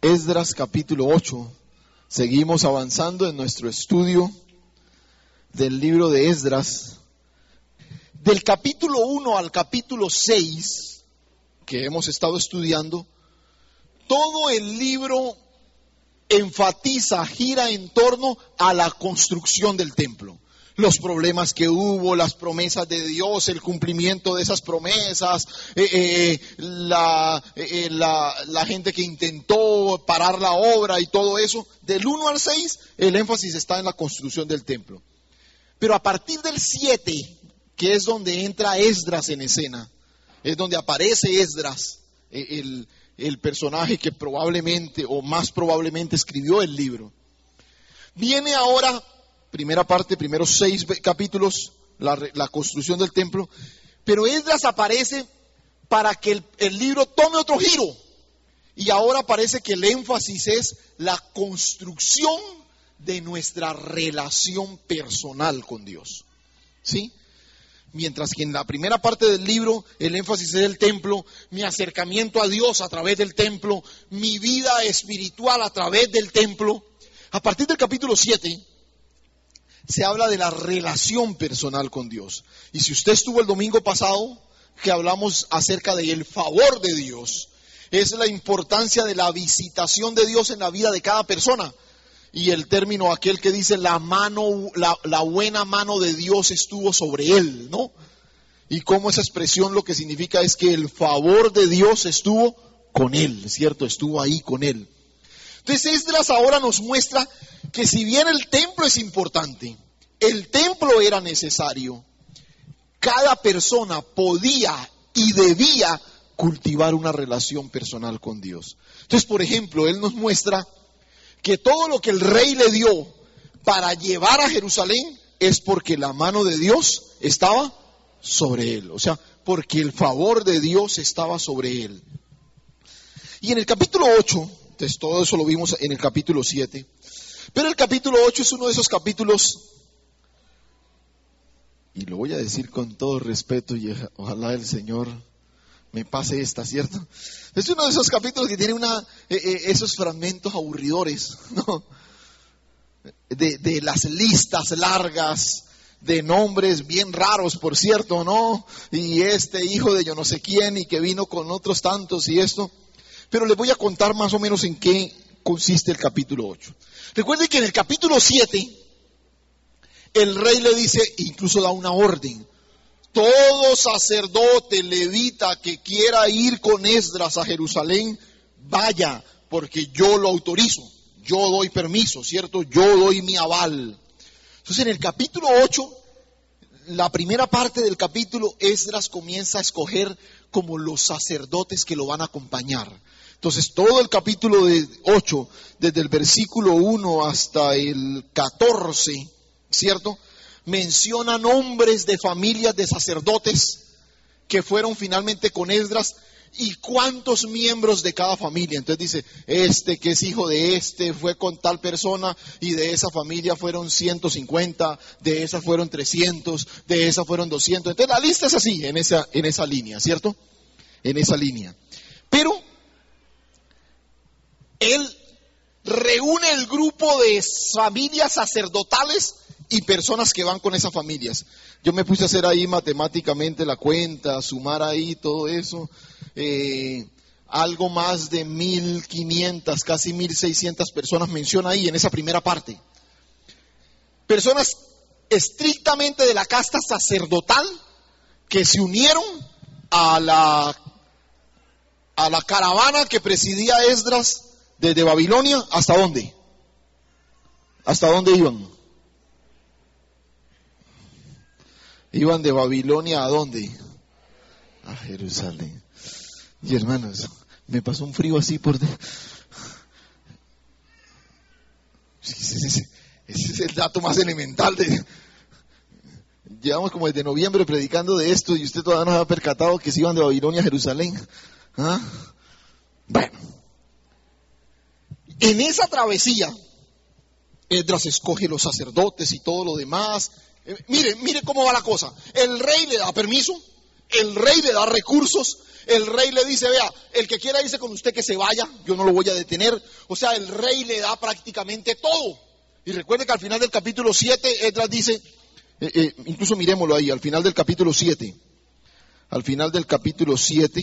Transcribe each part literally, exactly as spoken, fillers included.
Esdras capítulo ocho. Seguimos avanzando en nuestro estudio del libro de Esdras. Del capítulo uno al capítulo seis, que hemos estado estudiando, todo el libro enfatiza, gira en torno a la construcción del templo. Los problemas que hubo, las promesas de Dios, el cumplimiento de esas promesas, eh, eh, la, eh, la, la gente que intentó parar la obra y todo eso. Del uno al seis, el énfasis está en la construcción del templo. Pero a partir del siete, que es donde entra Esdras en escena, es donde aparece Esdras, el, el personaje que probablemente o más probablemente escribió el libro. Viene ahora... Primera parte, primeros seis capítulos, la, la construcción del templo. Pero Esdras aparece para que el, el libro tome otro giro. Y ahora parece que el énfasis es la construcción de nuestra relación personal con Dios. ¿Sí? Mientras que en la primera parte del libro el énfasis es el templo, mi acercamiento a Dios a través del templo, mi vida espiritual a través del templo. A partir del capítulo siete... se habla de la relación personal con Dios. Y si usted estuvo el domingo pasado, que hablamos acerca del favor de Dios, es la importancia de la visitación de Dios en la vida de cada persona. Y el término aquel que dice la mano, la, la buena mano de Dios estuvo sobre él, ¿no? Y cómo esa expresión lo que significa es que el favor de Dios estuvo con él, ¿cierto? Estuvo ahí con él. Entonces Esdras ahora nos muestra que si bien el templo es importante, el templo era necesario, cada persona podía y debía cultivar una relación personal con Dios. Entonces, por ejemplo, él nos muestra que todo lo que el rey le dio para llevar a Jerusalén es porque la mano de Dios estaba sobre él, o sea, porque el favor de Dios estaba sobre él. Y en el capítulo ocho... entonces todo eso lo vimos en el capítulo siete. Pero el capítulo ocho es uno de esos capítulos, y lo voy a decir con todo respeto, y ojalá el Señor me pase esta, ¿cierto? Es uno de esos capítulos que tiene una, eh, eh, esos fragmentos aburridores, ¿no? De, de las listas largas, de nombres bien raros, por cierto, ¿no? Y este hijo de yo no sé quién, y que vino con otros tantos, y esto... Pero les voy a contar más o menos en qué consiste el capítulo ocho. Recuerden que en el capítulo siete, el rey le dice, incluso da una orden. Todo sacerdote levita que quiera ir con Esdras a Jerusalén, vaya, porque yo lo autorizo. Yo doy permiso, ¿cierto? Yo doy mi aval. Entonces en el capítulo ocho, la primera parte del capítulo, Esdras comienza a escoger como los sacerdotes que lo van a acompañar. Entonces todo el capítulo de ocho, desde el versículo uno hasta el catorce, ¿cierto? Menciona nombres de familias de sacerdotes que fueron finalmente con Esdras y cuántos miembros de cada familia. Entonces dice, este que es hijo de este fue con tal persona y de esa familia fueron ciento cincuenta, de esa fueron trescientos, de esa fueron doscientos. Entonces la lista es así, en esa, en esa línea, ¿cierto? En esa línea. Pero él reúne el grupo de familias sacerdotales y personas que van con esas familias. Yo me puse a hacer ahí matemáticamente la cuenta, sumar ahí todo eso. Eh, algo más de mil quinientas, casi mil seiscientas personas menciona ahí en esa primera parte. Personas estrictamente de la casta sacerdotal que se unieron a la, a la caravana que presidía Esdras desde Babilonia. ¿Hasta dónde? ¿Hasta dónde iban? Iban de Babilonia ¿a dónde? A Jerusalén. Y hermanos, me pasó un frío así por... De... Ese, ese, ese es el dato más elemental de... Llevamos como desde noviembre predicando de esto y usted todavía no se ha percatado que se iban de Babilonia a Jerusalén. ¿Ah? Bueno, en esa travesía, Esdras escoge los sacerdotes y todo lo demás. Eh, mire, mire cómo va la cosa. El rey le da permiso, el rey le da recursos, el rey le dice, vea, el que quiera irse con usted que se vaya, yo no lo voy a detener. O sea, el rey le da prácticamente todo. Y recuerde que al final del capítulo siete, Esdras dice, eh, eh, incluso miremoslo ahí, al final del capítulo siete, al final del capítulo siete,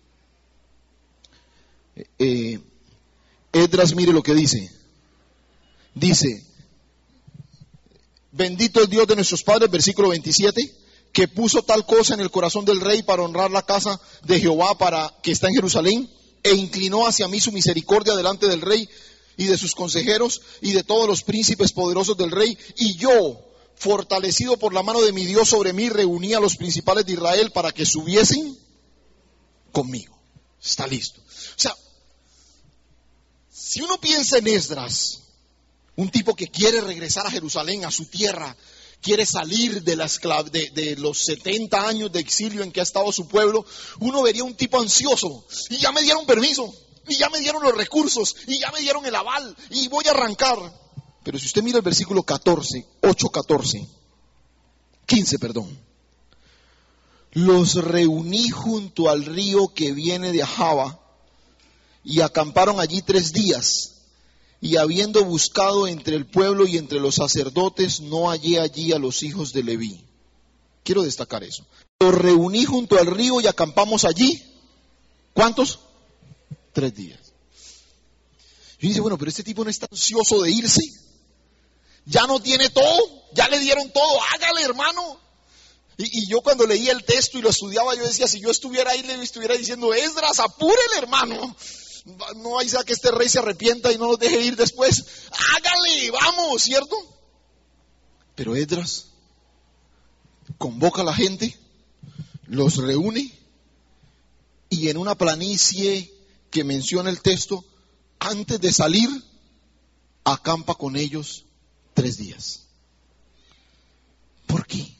eh, Esdras, mire lo que dice. Dice, bendito el Dios de nuestros padres, versículo veintisiete, que puso tal cosa en el corazón del rey para honrar la casa de Jehová para que está en Jerusalén, e inclinó hacia mí su misericordia delante del rey y de sus consejeros y de todos los príncipes poderosos del rey, y yo, fortalecido por la mano de mi Dios sobre mí, reuní a los principales de Israel para que subiesen conmigo. Está listo. O sea, si uno piensa en Esdras, un tipo que quiere regresar a Jerusalén, a su tierra, quiere salir de, la esclav- de, de los setenta años de exilio en que ha estado su pueblo, uno vería un tipo ansioso. Y ya me dieron permiso, y ya me dieron los recursos, y ya me dieron el aval, y voy a arrancar. Pero si usted mira el versículo catorce, ocho, catorce, quince, perdón. Los reuní junto al río que viene de Ahava, y acamparon allí tres días. Y habiendo buscado entre el pueblo y entre los sacerdotes, no hallé allí a los hijos de Leví. Quiero destacar eso. Los reuní junto al río y acampamos allí. ¿Cuántos? Tres días. Y dice, bueno, pero este tipo no está ansioso de irse. Ya no tiene todo, ya le dieron todo, hágale, hermano. Y, y yo cuando leía el texto y lo estudiaba, yo decía, si yo estuviera ahí, le estuviera diciendo, Esdras, apúrele, hermano. No hay sea que este rey se arrepienta y no nos deje ir después. Hágale, vamos, ¿cierto? Pero Esdras convoca a la gente, los reúne y en una planicie que menciona el texto, antes de salir, acampa con ellos tres días. ¿Por qué?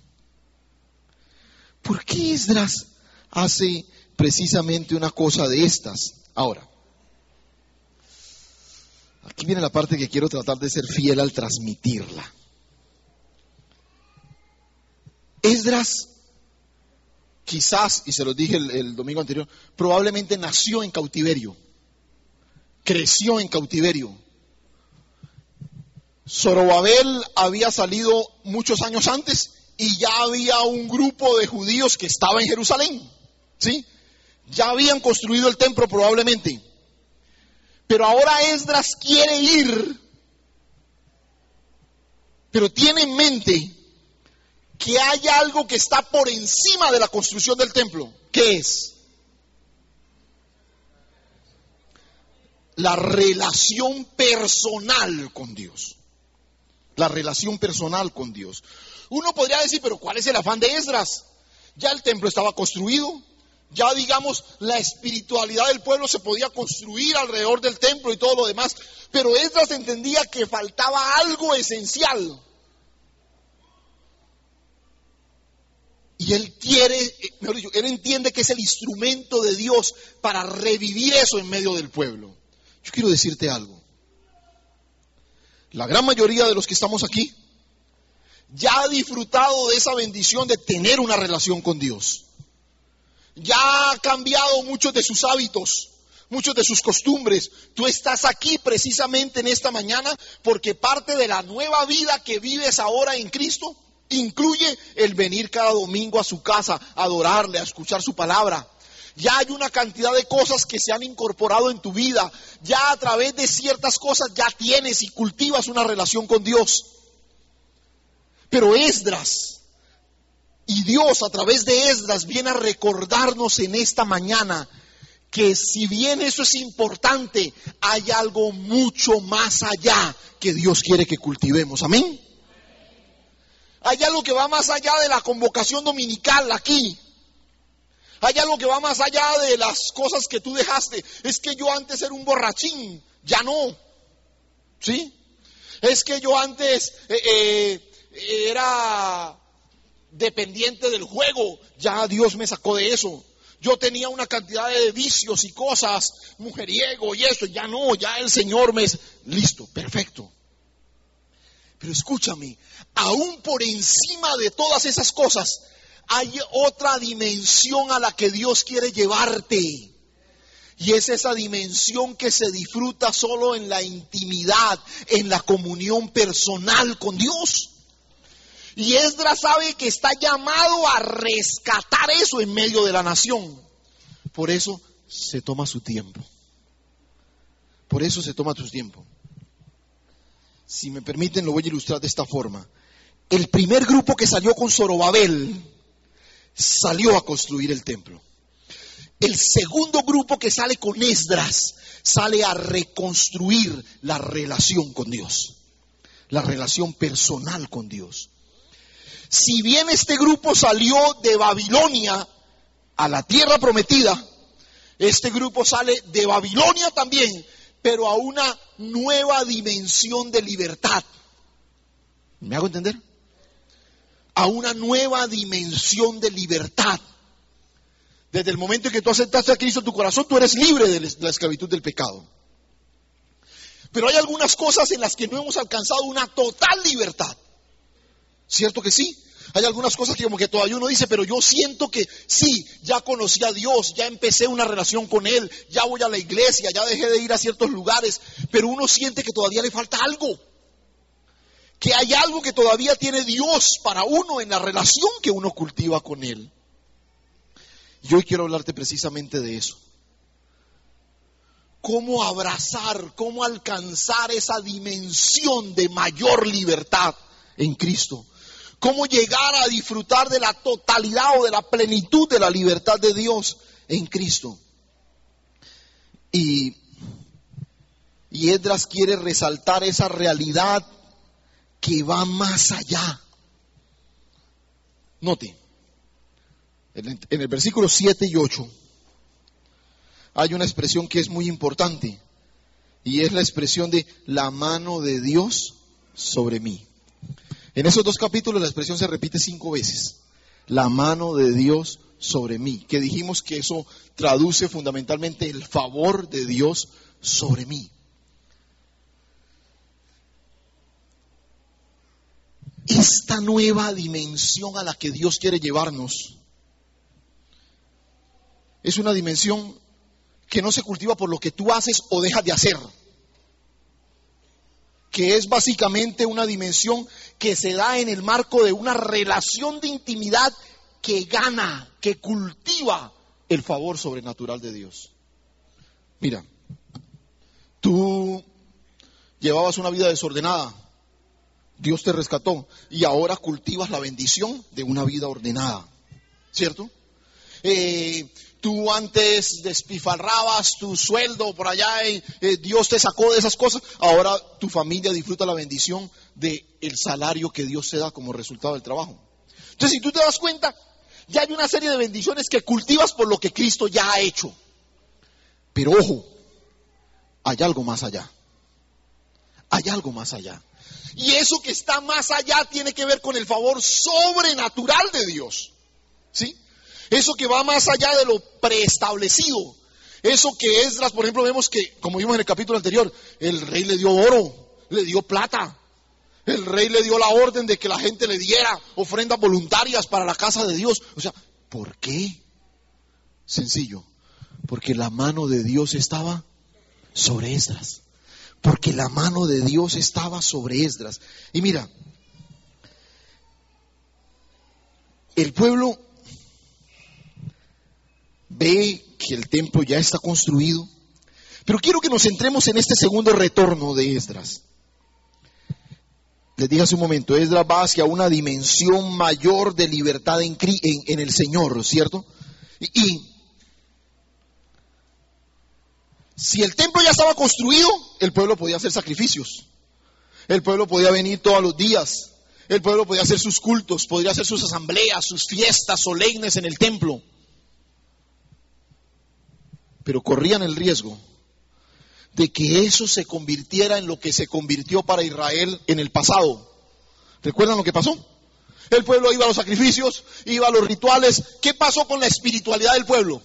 ¿Por qué Esdras hace precisamente una cosa de estas? Ahora, aquí viene la parte que quiero tratar de ser fiel al transmitirla. Esdras, quizás, y se lo dije el, el domingo anterior, probablemente nació en cautiverio, creció en cautiverio. Zorobabel había salido muchos años antes y ya había un grupo de judíos que estaba en Jerusalén, ¿sí? Ya habían construido el templo probablemente. Pero ahora Esdras quiere ir, pero tiene en mente que hay algo que está por encima de la construcción del templo. ¿Qué es? La relación personal con Dios. La relación personal con Dios. Uno podría decir, pero ¿cuál es el afán de Esdras? Ya el templo estaba construido. Ya digamos, la espiritualidad del pueblo se podía construir alrededor del templo y todo lo demás. Pero Esdras entendía que faltaba algo esencial. Y él quiere, mejor dicho, él entiende que es el instrumento de Dios para revivir eso en medio del pueblo. Yo quiero decirte algo. La gran mayoría de los que estamos aquí ya ha disfrutado de esa bendición de tener una relación con Dios. Ya ha cambiado muchos de sus hábitos, muchos de sus costumbres. Tú estás aquí precisamente en esta mañana porque parte de la nueva vida que vives ahora en Cristo incluye el venir cada domingo a su casa, a adorarle, a escuchar su palabra. Ya hay una cantidad de cosas que se han incorporado en tu vida. Ya a través de ciertas cosas ya tienes y cultivas una relación con Dios. Pero Esdras, y Dios a través de Esdras viene a recordarnos en esta mañana que si bien eso es importante, hay algo mucho más allá que Dios quiere que cultivemos. Amén. Hay algo que va más allá de la convocación dominical aquí. Hay algo que va más allá de las cosas que tú dejaste. Es que yo antes era un borrachín, ya no. ¿Sí? Es que yo antes eh, eh, era dependiente del juego, ya Dios me sacó de eso. Yo tenía una cantidad de vicios y cosas, mujeriego y eso, ya no, ya el Señor me... Listo, perfecto. Pero escúchame, aún por encima de todas esas cosas, hay otra dimensión a la que Dios quiere llevarte. Y es esa dimensión que se disfruta solo en la intimidad, en la comunión personal con Dios. Y Esdras sabe que está llamado a rescatar eso en medio de la nación. Por eso se toma su tiempo. Por eso se toma su tiempo. Si me permiten, lo voy a ilustrar de esta forma. El primer grupo que salió con Zorobabel salió a construir el templo. El segundo grupo que sale con Esdras sale a reconstruir la relación con Dios, la relación personal con Dios. Si bien este grupo salió de Babilonia a la tierra prometida, este grupo sale de Babilonia también, pero a una nueva dimensión de libertad. ¿Me hago entender? A una nueva dimensión de libertad. Desde el momento en que tú aceptaste a Cristo en tu corazón, tú eres libre de la esclavitud del pecado. Pero hay algunas cosas en las que no hemos alcanzado una total libertad. ¿Cierto que sí? Hay algunas cosas que como que todavía uno dice, pero yo siento que sí, ya conocí a Dios, ya empecé una relación con Él, ya voy a la iglesia, ya dejé de ir a ciertos lugares, pero uno siente que todavía le falta algo. Que hay algo que todavía tiene Dios para uno en la relación que uno cultiva con Él. Y hoy quiero hablarte precisamente de eso. Cómo abrazar, cómo alcanzar esa dimensión de mayor libertad en Cristo. Cómo llegar a disfrutar de la totalidad o de la plenitud de la libertad de Dios en Cristo. Y, y Esdras quiere resaltar esa realidad que va más allá. Note, en el versículo siete y ocho hay una expresión que es muy importante, y es la expresión de la mano de Dios sobre mí. En esos dos capítulos la expresión se repite cinco veces. La mano de Dios sobre mí. Que dijimos que eso traduce fundamentalmente el favor de Dios sobre mí. Esta nueva dimensión a la que Dios quiere llevarnos es una dimensión que no se cultiva por lo que tú haces o dejas de hacer. Que es básicamente una dimensión que se da en el marco de una relación de intimidad que gana, que cultiva el favor sobrenatural de Dios. Mira, tú llevabas una vida desordenada, Dios te rescató y ahora cultivas la bendición de una vida ordenada, ¿cierto? Eh, tú antes despilfarrabas tu sueldo por allá y eh, Dios te sacó de esas cosas. Ahora tu familia disfruta la bendición del salario que Dios te da como resultado del trabajo. Entonces, si tú te das cuenta, ya hay una serie de bendiciones que cultivas por lo que Cristo ya ha hecho. Pero ojo, hay algo más allá. Hay algo más allá. Y eso que está más allá tiene que ver con el favor sobrenatural de Dios. ¿Sí? Eso que va más allá de lo preestablecido. Eso que Esdras, por ejemplo, vemos que, como vimos en el capítulo anterior, el rey le dio oro, le dio plata. El rey le dio la orden de que la gente le diera ofrendas voluntarias para la casa de Dios. O sea, ¿por qué? Sencillo, porque la mano de Dios estaba sobre Esdras. Porque la mano de Dios estaba sobre Esdras. Y mira, el pueblo ve que el templo ya está construido, pero quiero que nos centremos en este segundo retorno de Esdras. Les dije hace un momento, Esdras va hacia una dimensión mayor de libertad en, en, en el Señor, ¿cierto? Y, y si el templo ya estaba construido, el pueblo podía hacer sacrificios. El pueblo podía venir todos los días. El pueblo podía hacer sus cultos, podría hacer sus asambleas, sus fiestas solemnes en el templo. Pero corrían el riesgo de que eso se convirtiera en lo que se convirtió para Israel en el pasado. ¿Recuerdan lo que pasó? El pueblo iba a los sacrificios, iba a los rituales. ¿Qué pasó con la espiritualidad del pueblo?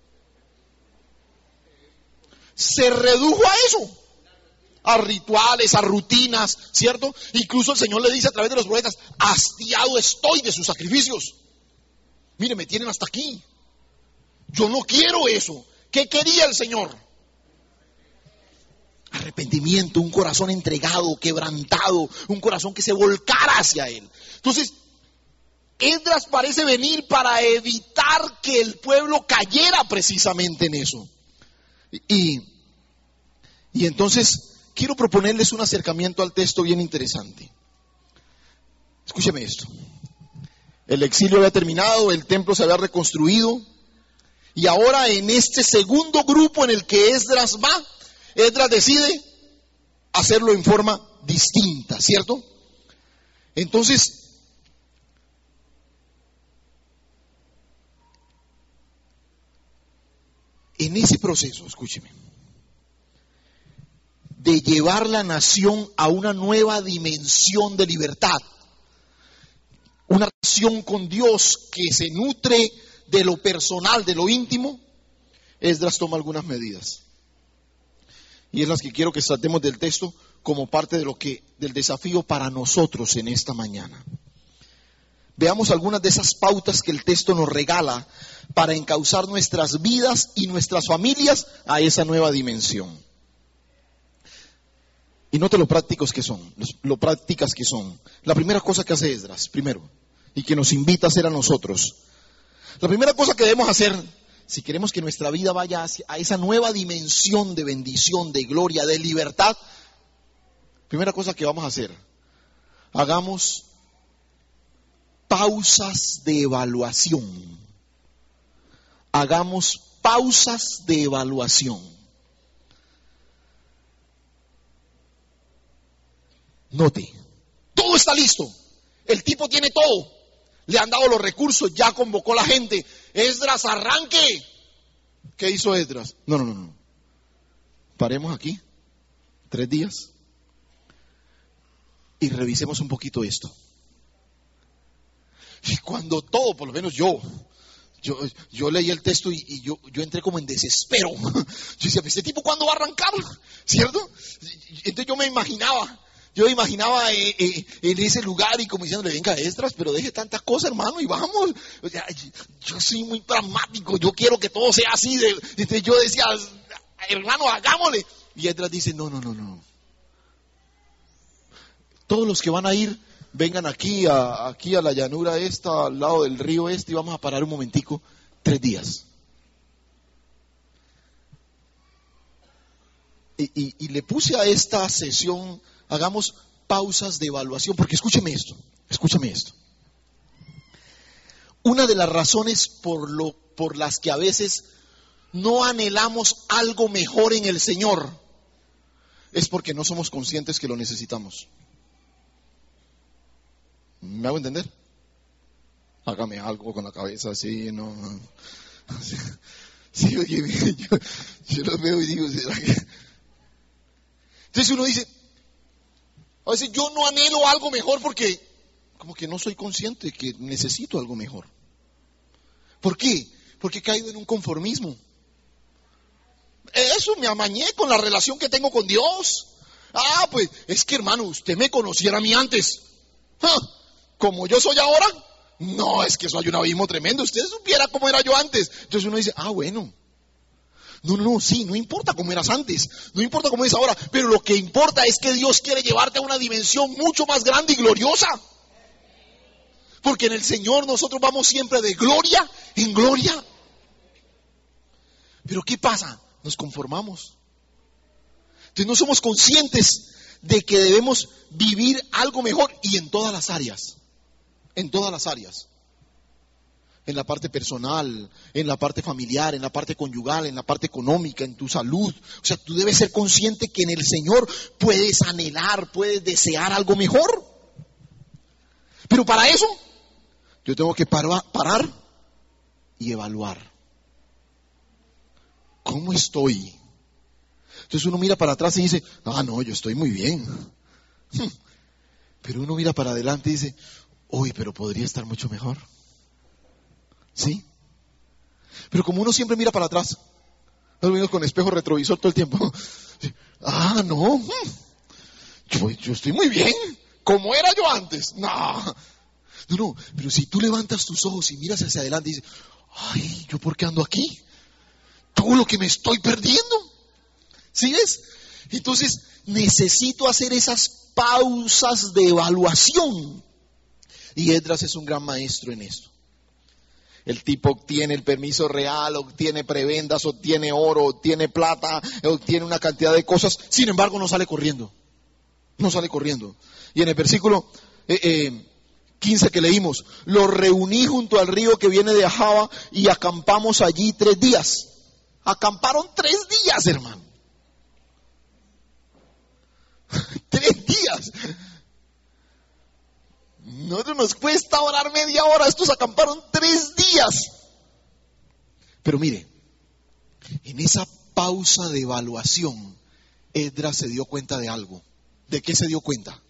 Se redujo a eso, a rituales, a rutinas, ¿cierto? Incluso el Señor le dice a través de los profetas, hastiado estoy de sus sacrificios. Mire, me tienen hasta aquí. Yo no quiero eso. ¿Qué quería el Señor? Arrepentimiento, un corazón entregado, quebrantado, un corazón que se volcara hacia Él. Entonces, Esdras parece venir para evitar que el pueblo cayera precisamente en eso. Y, y entonces quiero proponerles un acercamiento al texto bien interesante. Escúcheme esto. El exilio había terminado, el templo se había reconstruido, y ahora en este segundo grupo en el que Esdras va, Esdras decide hacerlo en forma distinta, ¿cierto? Entonces, en ese proceso, escúcheme, de llevar la nación a una nueva dimensión de libertad, una relación con Dios que se nutre de lo personal, de lo íntimo, Esdras toma algunas medidas. Y es las que quiero que tratemos del texto como parte de lo que, del desafío para nosotros en esta mañana. Veamos algunas de esas pautas que el texto nos regala para encauzar nuestras vidas y nuestras familias a esa nueva dimensión. Y note lo prácticos que son, lo prácticas que son. La primera cosa que hace Esdras, primero, y que nos invita a hacer a nosotros. La primera cosa que debemos hacer, si queremos que nuestra vida vaya hacia, a esa nueva dimensión de bendición, de gloria, de libertad, primera cosa que vamos a hacer, hagamos pausas de evaluación. Hagamos pausas de evaluación. Note, todo está listo. El tipo tiene todo. Le han dado los recursos, ya convocó la gente. Esdras, arranque. ¿Qué hizo Esdras? No, no, no, no. Paremos aquí, tres días, y revisemos un poquito esto. Y cuando todo, por lo menos yo, yo, yo leí el texto y, y yo, yo entré como en desespero. Yo decía, ¿este tipo cuándo va a arrancar? ¿Cierto? Entonces yo me imaginaba. Yo me imaginaba eh, eh, en ese lugar y como diciéndole, venga Esdras, pero deje tantas cosas, hermano, y vamos. O sea, yo, yo soy muy pragmático, yo quiero que todo sea así. De, de, yo decía, hermano, hagámosle. Y Esdras dice, no, no, no, no. Todos los que van a ir, vengan aquí a, aquí a la llanura esta, al lado del río este, y vamos a parar un momentico, tres días. Y, y, y le puse a esta sesión, hagamos pausas de evaluación, porque escúcheme esto, escúcheme esto. Una de las razones por, lo, por las que a veces no anhelamos algo mejor en el Señor es porque no somos conscientes que lo necesitamos. ¿Me hago entender? Hágame algo con la cabeza así, no. Sí, oye, yo, yo lo veo y digo, ¿será que? Entonces uno dice, a veces yo no anhelo algo mejor porque como que no soy consciente que necesito algo mejor. ¿Por qué? Porque he caído en un conformismo. Eso me amañé con la relación que tengo con Dios. Ah, pues es que hermano, usted me conociera a mí antes. ¿Ah? Como yo soy ahora, no, es que eso hay un abismo tremendo. Usted supiera cómo era yo antes. Entonces uno dice, ah, bueno. No, no, no, sí, no importa cómo eras antes, no importa cómo eres ahora, pero lo que importa es que Dios quiere llevarte a una dimensión mucho más grande y gloriosa. Porque en el Señor nosotros vamos siempre de gloria en gloria. Pero ¿qué pasa? Nos conformamos. Entonces no somos conscientes de que debemos vivir algo mejor y en todas las áreas. En todas las áreas. En la parte personal, en la parte familiar, en la parte conyugal, en la parte económica, en tu salud. O sea, tú debes ser consciente que en el Señor puedes anhelar, puedes desear algo mejor. Pero para eso, yo tengo que parar y evaluar. ¿Cómo estoy? Entonces uno mira para atrás y dice, ah, no, yo estoy muy bien. Pero uno mira para adelante y dice, uy, pero podría estar mucho mejor. ¿Sí? Pero como uno siempre mira para atrás, nos venimos con espejo retrovisor todo el tiempo. Ah, no, yo, yo estoy muy bien, como era yo antes. No. No, no, pero si tú levantas tus ojos y miras hacia adelante y dices, ay, ¿yo por qué ando aquí? Todo lo que me estoy perdiendo. ¿Sí ves? Entonces necesito hacer esas pausas de evaluación. Y Esdras es un gran maestro en esto. El tipo obtiene el permiso real, obtiene prebendas, obtiene oro, obtiene plata, obtiene una cantidad de cosas. Sin embargo, no sale corriendo. No sale corriendo. Y en el versículo eh, eh, quince que leímos, lo reuní junto al río que viene de Ahava y acampamos allí tres días. Acamparon tres días, hermano. Tres días. Nosotros nos cuesta orar media hora, estos acamparon tres días. Pero mire, en esa pausa de evaluación, Esdras se dio cuenta de algo. ¿De qué se dio cuenta?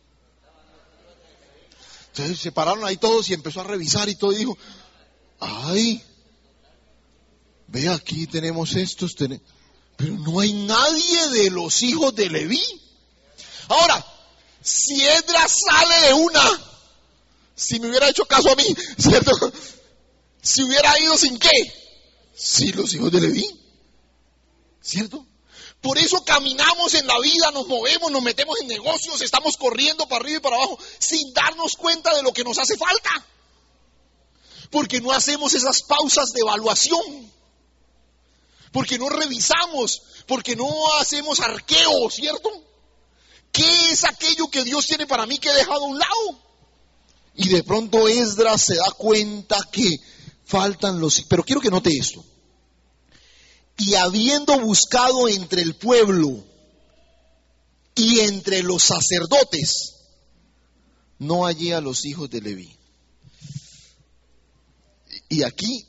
Entonces se pararon ahí todos y empezó a revisar y todo y dijo, ay, ve aquí tenemos estos, ten... pero no hay nadie de los hijos de Leví. Ahora, si Esdras sale de una, si me hubiera hecho caso a mí, ¿cierto? Si hubiera ido sin qué, sin los hijos de Leví, ¿cierto? Por eso caminamos en la vida, nos movemos, nos metemos en negocios, estamos corriendo para arriba y para abajo, sin darnos cuenta de lo que nos hace falta. Porque no hacemos esas pausas de evaluación. Porque no revisamos, porque no hacemos arqueo, ¿cierto? ¿Qué es aquello que Dios tiene para mí que he dejado a un lado? Y de pronto Esdras se da cuenta que faltan los... Pero quiero que note esto. Y habiendo buscado entre el pueblo y entre los sacerdotes, no hallé a los hijos de Leví. Y aquí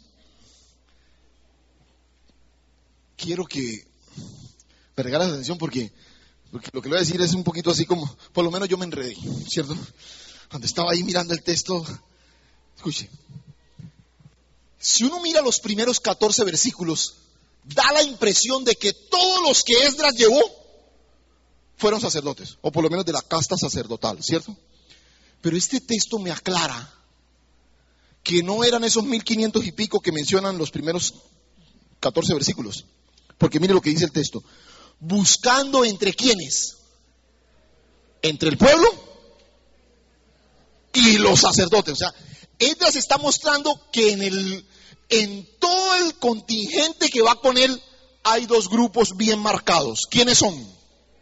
quiero que me regales atención porque, porque lo que le voy a decir es un poquito así como, por lo menos yo me enredé, ¿cierto? Cuando estaba ahí mirando el texto, escuche, si uno mira los primeros catorce versículos, da la impresión de que todos los que Esdras llevó fueron sacerdotes, o por lo menos de la casta sacerdotal, ¿cierto? Pero este texto me aclara que no eran esos mil quinientos y pico que mencionan los primeros catorce versículos. Porque mire lo que dice el texto. Buscando entre quiénes. Entre el pueblo y los sacerdotes. O sea, Esdras está mostrando que en el en todo el contingente que va con él hay dos grupos bien marcados. ¿Quiénes son?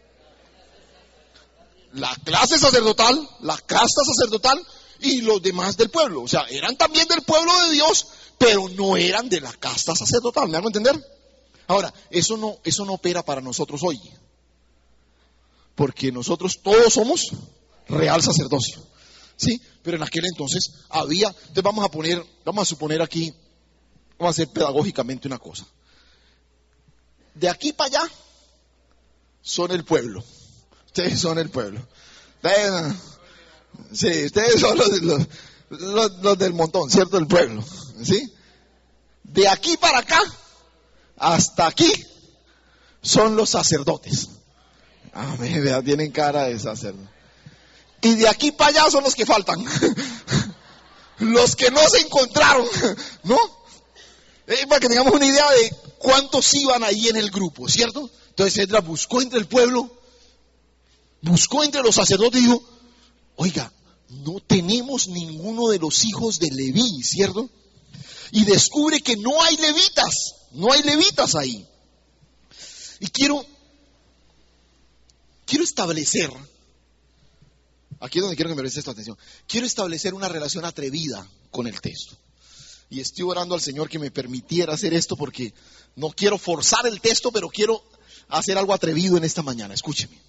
La clase sacerdotal, la casta sacerdotal y los demás del pueblo. O sea, eran también del pueblo de Dios, pero no eran de la casta sacerdotal. ¿Me hago entender? Ahora, eso no, eso no opera para nosotros hoy. Porque nosotros todos somos real sacerdocio. ¿Sí? Pero en aquel entonces había, entonces vamos a poner, vamos a suponer aquí, vamos a hacer pedagógicamente una cosa. De aquí para allá son el pueblo. Ustedes son el pueblo. Ustedes, sí, ustedes son los, los, los, los del montón, ¿cierto? El pueblo. ¿Sí? De aquí para acá, hasta aquí, son los sacerdotes. Amén, vea, tienen cara de sacerdote. Y de aquí para allá son los que faltan. Los que no se encontraron, ¿no? Eh, para que tengamos una idea de cuántos iban ahí en el grupo, ¿cierto? Entonces Esdras buscó entre el pueblo, buscó entre los sacerdotes y dijo, oiga, no tenemos ninguno de los hijos de Leví, ¿cierto? Y descubre que no hay levitas, no hay levitas ahí. Y quiero, quiero establecer, aquí es donde quiero que me prestes esta atención, quiero establecer una relación atrevida con el texto. Y estoy orando al Señor que me permitiera hacer esto porque no quiero forzar el texto, pero quiero hacer algo atrevido en esta mañana. Escúcheme.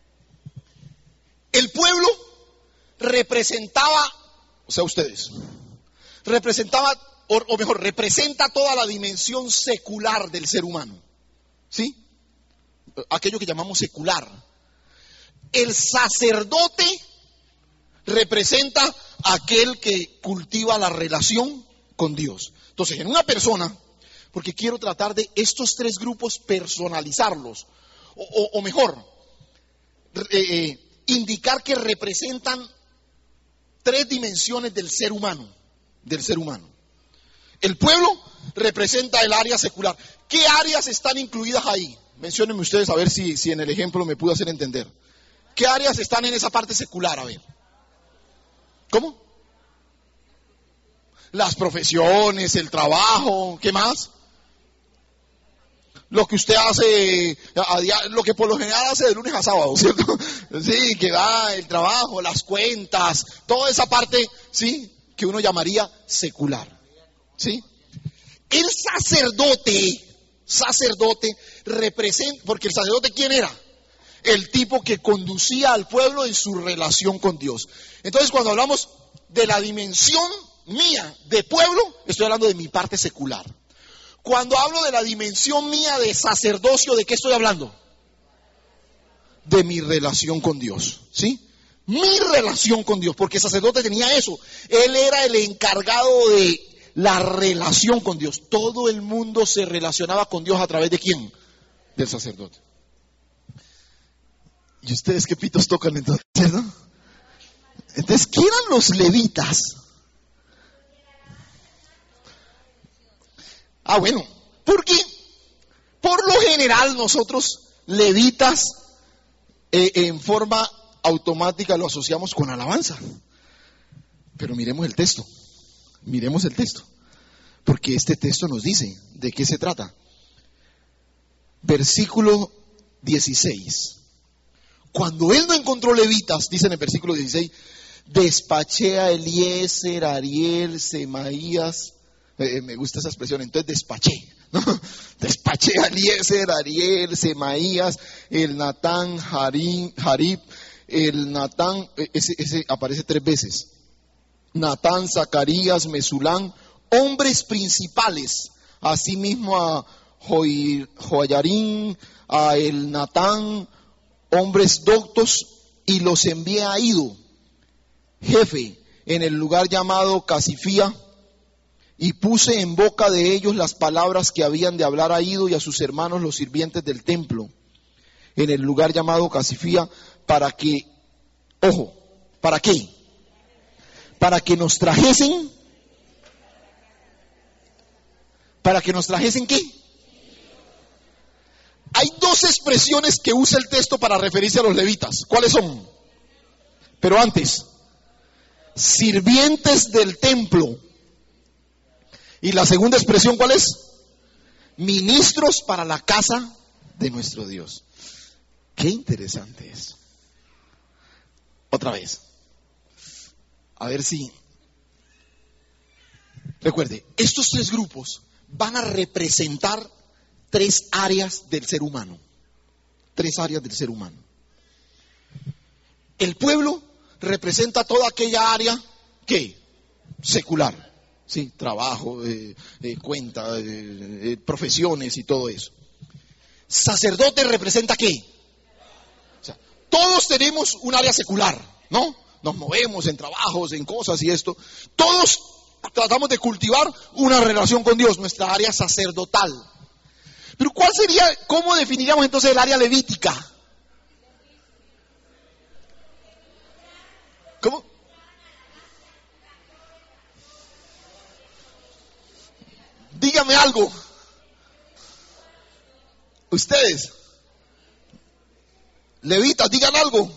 El pueblo representaba, o sea, ustedes, representaba, o, o mejor, representa toda la dimensión secular del ser humano. ¿Sí? Aquello que llamamos secular. El sacerdote representa aquel que cultiva la relación con Dios. Entonces, en una persona, porque quiero tratar de estos tres grupos personalizarlos, o, o, o mejor, eh, indicar que representan tres dimensiones del ser humano, del ser humano. El pueblo representa el área secular. ¿Qué áreas están incluidas ahí? Menciónenme ustedes a ver si, si en el ejemplo me pudo hacer entender. ¿Qué áreas están en esa parte secular? A ver. ¿Cómo? Las profesiones, el trabajo, ¿qué más? Lo que usted hace, a diario, lo que por lo general hace de lunes a sábado, ¿cierto? Sí, que va el trabajo, las cuentas, toda esa parte, sí, que uno llamaría secular, ¿sí? El sacerdote, sacerdote representa, porque el sacerdote, ¿quién era? El tipo que conducía al pueblo en su relación con Dios. Entonces, cuando hablamos de la dimensión mía de pueblo, estoy hablando de mi parte secular. Cuando hablo de la dimensión mía de sacerdocio, ¿de qué estoy hablando? De mi relación con Dios, ¿sí? Mi relación con Dios, porque el sacerdote tenía eso. Él era el encargado de la relación con Dios. Todo el mundo se relacionaba con Dios a través de ¿quién? Del sacerdote. ¿Y ustedes qué pitos tocan entonces, cierto? Entonces, ¿qué eran los levitas? Ah, bueno, porque por lo general nosotros levitas eh, en forma automática lo asociamos con alabanza. Pero miremos el texto, miremos el texto, porque este texto nos dice de qué se trata. Versículo dieciséis. Cuando él no encontró levitas, dice en el versículo dieciséis, despaché a Eliezer, Ariel, Semaías. Eh, me gusta esa expresión, entonces despaché, ¿no? Despaché a Eliezer, Ariel, Semaías, el Natán, Harim, Harib, el Natán, ese, ese aparece tres veces. Natán, Zacarías, Mesulán, hombres principales, asimismo a Joyarín, a el Natán, hombres doctos, y los envié a Ido, jefe, en el lugar llamado Casifía, y puse en boca de ellos las palabras que habían de hablar a Ido y a sus hermanos los sirvientes del templo, en el lugar llamado Casifía, para que, ojo, ¿para qué? Para que nos trajesen, para que nos trajesen ¿qué? Hay dos expresiones que usa el texto para referirse a los levitas. ¿Cuáles son? Pero antes, sirvientes del templo. Y la segunda expresión, ¿cuál es? Ministros para la casa de nuestro Dios. Qué interesante es. Otra vez. A ver si... Recuerde, estos tres grupos van a representar tres áreas del ser humano. Tres áreas del ser humano. El pueblo representa toda aquella área que secular. Sí, trabajo, eh, eh, cuenta, eh, eh, profesiones y todo eso. Sacerdote representa ¿qué? O sea, todos tenemos un área secular, ¿no? Nos movemos en trabajos, en cosas y esto. Todos tratamos de cultivar una relación con Dios, nuestra área sacerdotal. Pero ¿cuál sería, cómo definiríamos entonces el área levítica? ¿Cómo? Dígame algo. Ustedes, levitas, digan algo.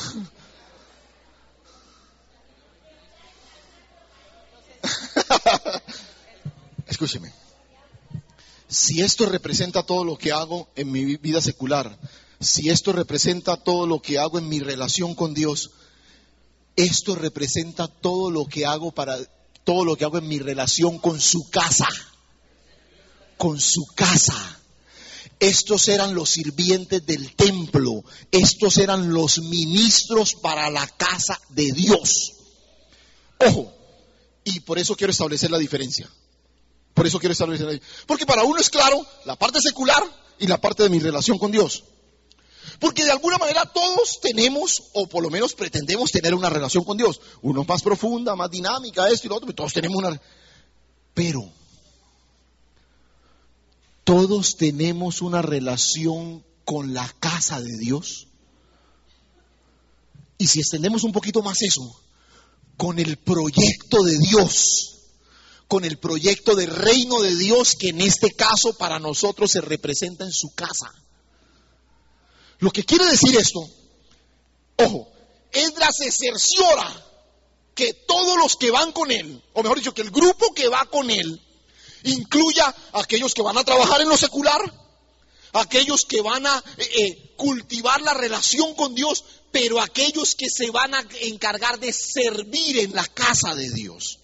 Escúcheme. Si esto representa todo lo que hago en mi vida secular, si esto representa todo lo que hago en mi relación con Dios, esto representa todo lo que hago para todo lo que hago en mi relación con su casa. Con su casa. Estos eran los sirvientes del templo. Estos eran los ministros para la casa de Dios. Ojo, y por eso quiero establecer la diferencia. Por eso quiero establecer la diferencia. Porque para uno es claro la parte secular y la parte de mi relación con Dios. Porque de alguna manera todos tenemos, o por lo menos pretendemos tener una relación con Dios. Uno más profunda, más dinámica, esto y lo otro, pero todos tenemos una... Pero... ¿todos tenemos una relación con la casa de Dios? Y si extendemos un poquito más eso, con el proyecto de Dios, con el proyecto del reino de Dios, que en este caso para nosotros se representa en su casa. Lo que quiere decir esto, ojo, Esdras se cerciora que todos los que van con él, o mejor dicho, que el grupo que va con él, incluya a aquellos que van a trabajar en lo secular, aquellos que van a eh, eh, cultivar la relación con Dios, pero aquellos que se van a encargar de servir en la casa de Dios.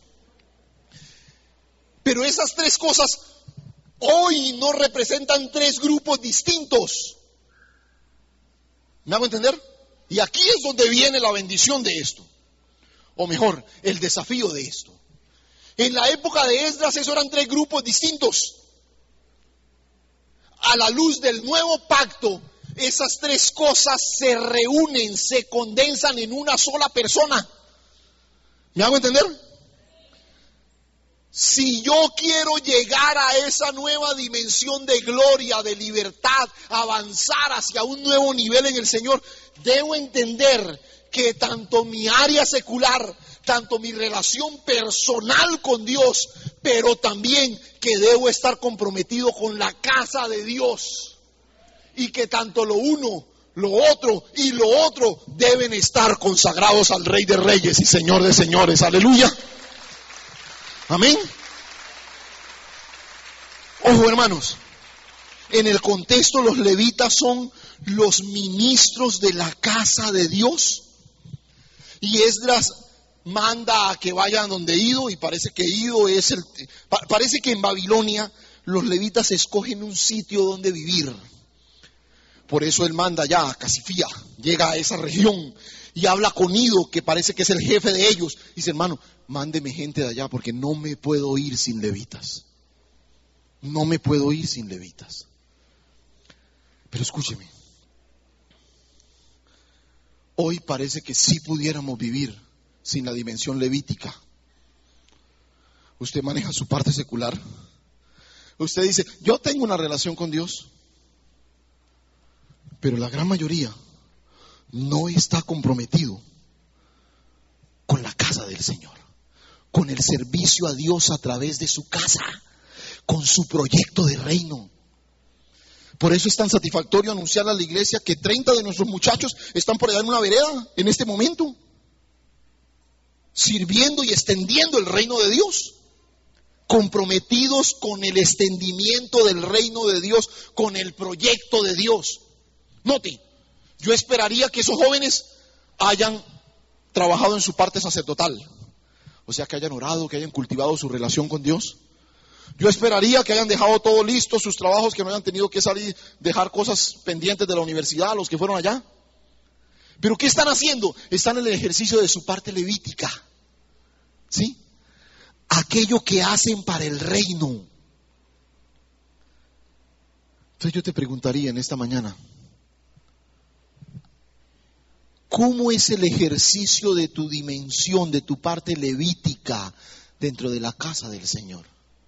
Pero esas tres cosas hoy no representan tres grupos distintos. ¿Me hago entender? Y aquí es donde viene la bendición de esto. O mejor, el desafío de esto. En la época de Esdras, esos eran tres grupos distintos. A la luz del nuevo pacto, esas tres cosas se reúnen, se condensan en una sola persona. ¿Me hago entender? Si yo quiero llegar a esa nueva dimensión de gloria, de libertad, avanzar hacia un nuevo nivel en el Señor, debo entender que tanto mi área secular, tanto mi relación personal con Dios, pero también que debo estar comprometido con la casa de Dios. Y que tanto lo uno, lo otro y lo otro deben estar consagrados al Rey de Reyes y Señor de Señores. Aleluya. Amén. Ojo, hermanos, en el contexto los levitas son los ministros de la casa de Dios. Y Esdras manda a que vayan donde Ido, y parece que Ido es el... Parece que en Babilonia los levitas escogen un sitio donde vivir. Por eso él manda ya a Casifía, llega a esa región y habla con Ido, que parece que es el jefe de ellos. Dice, hermano, mándeme gente de allá porque no me puedo ir sin levitas. No me puedo ir sin levitas. Pero escúcheme, hoy parece que sí pudiéramos vivir sin la dimensión levítica. Usted maneja su parte secular. Usted dice, yo tengo una relación con Dios. Pero la gran mayoría no está comprometido con la casa del Señor, con el servicio a Dios a través de su casa, con su proyecto de reino. Por eso es tan satisfactorio anunciar a la iglesia que treinta de nuestros muchachos están por allá en una vereda en este momento, sirviendo y extendiendo el reino de Dios, comprometidos con el extendimiento del reino de Dios, con el proyecto de Dios. Note, yo esperaría que esos jóvenes hayan trabajado en su parte sacerdotal, o sea, que hayan orado, que hayan cultivado su relación con Dios. Yo esperaría que hayan dejado todo listo, sus trabajos, que no hayan tenido que salir, dejar cosas pendientes de la universidad, los que fueron allá. Pero ¿qué están haciendo? Están en el ejercicio de su parte levítica, ¿sí? Aquello que hacen para el reino. Entonces yo te preguntaría en esta mañana, ¿cómo es el ejercicio de tu dimensión, de tu parte levítica dentro de la casa del Señor?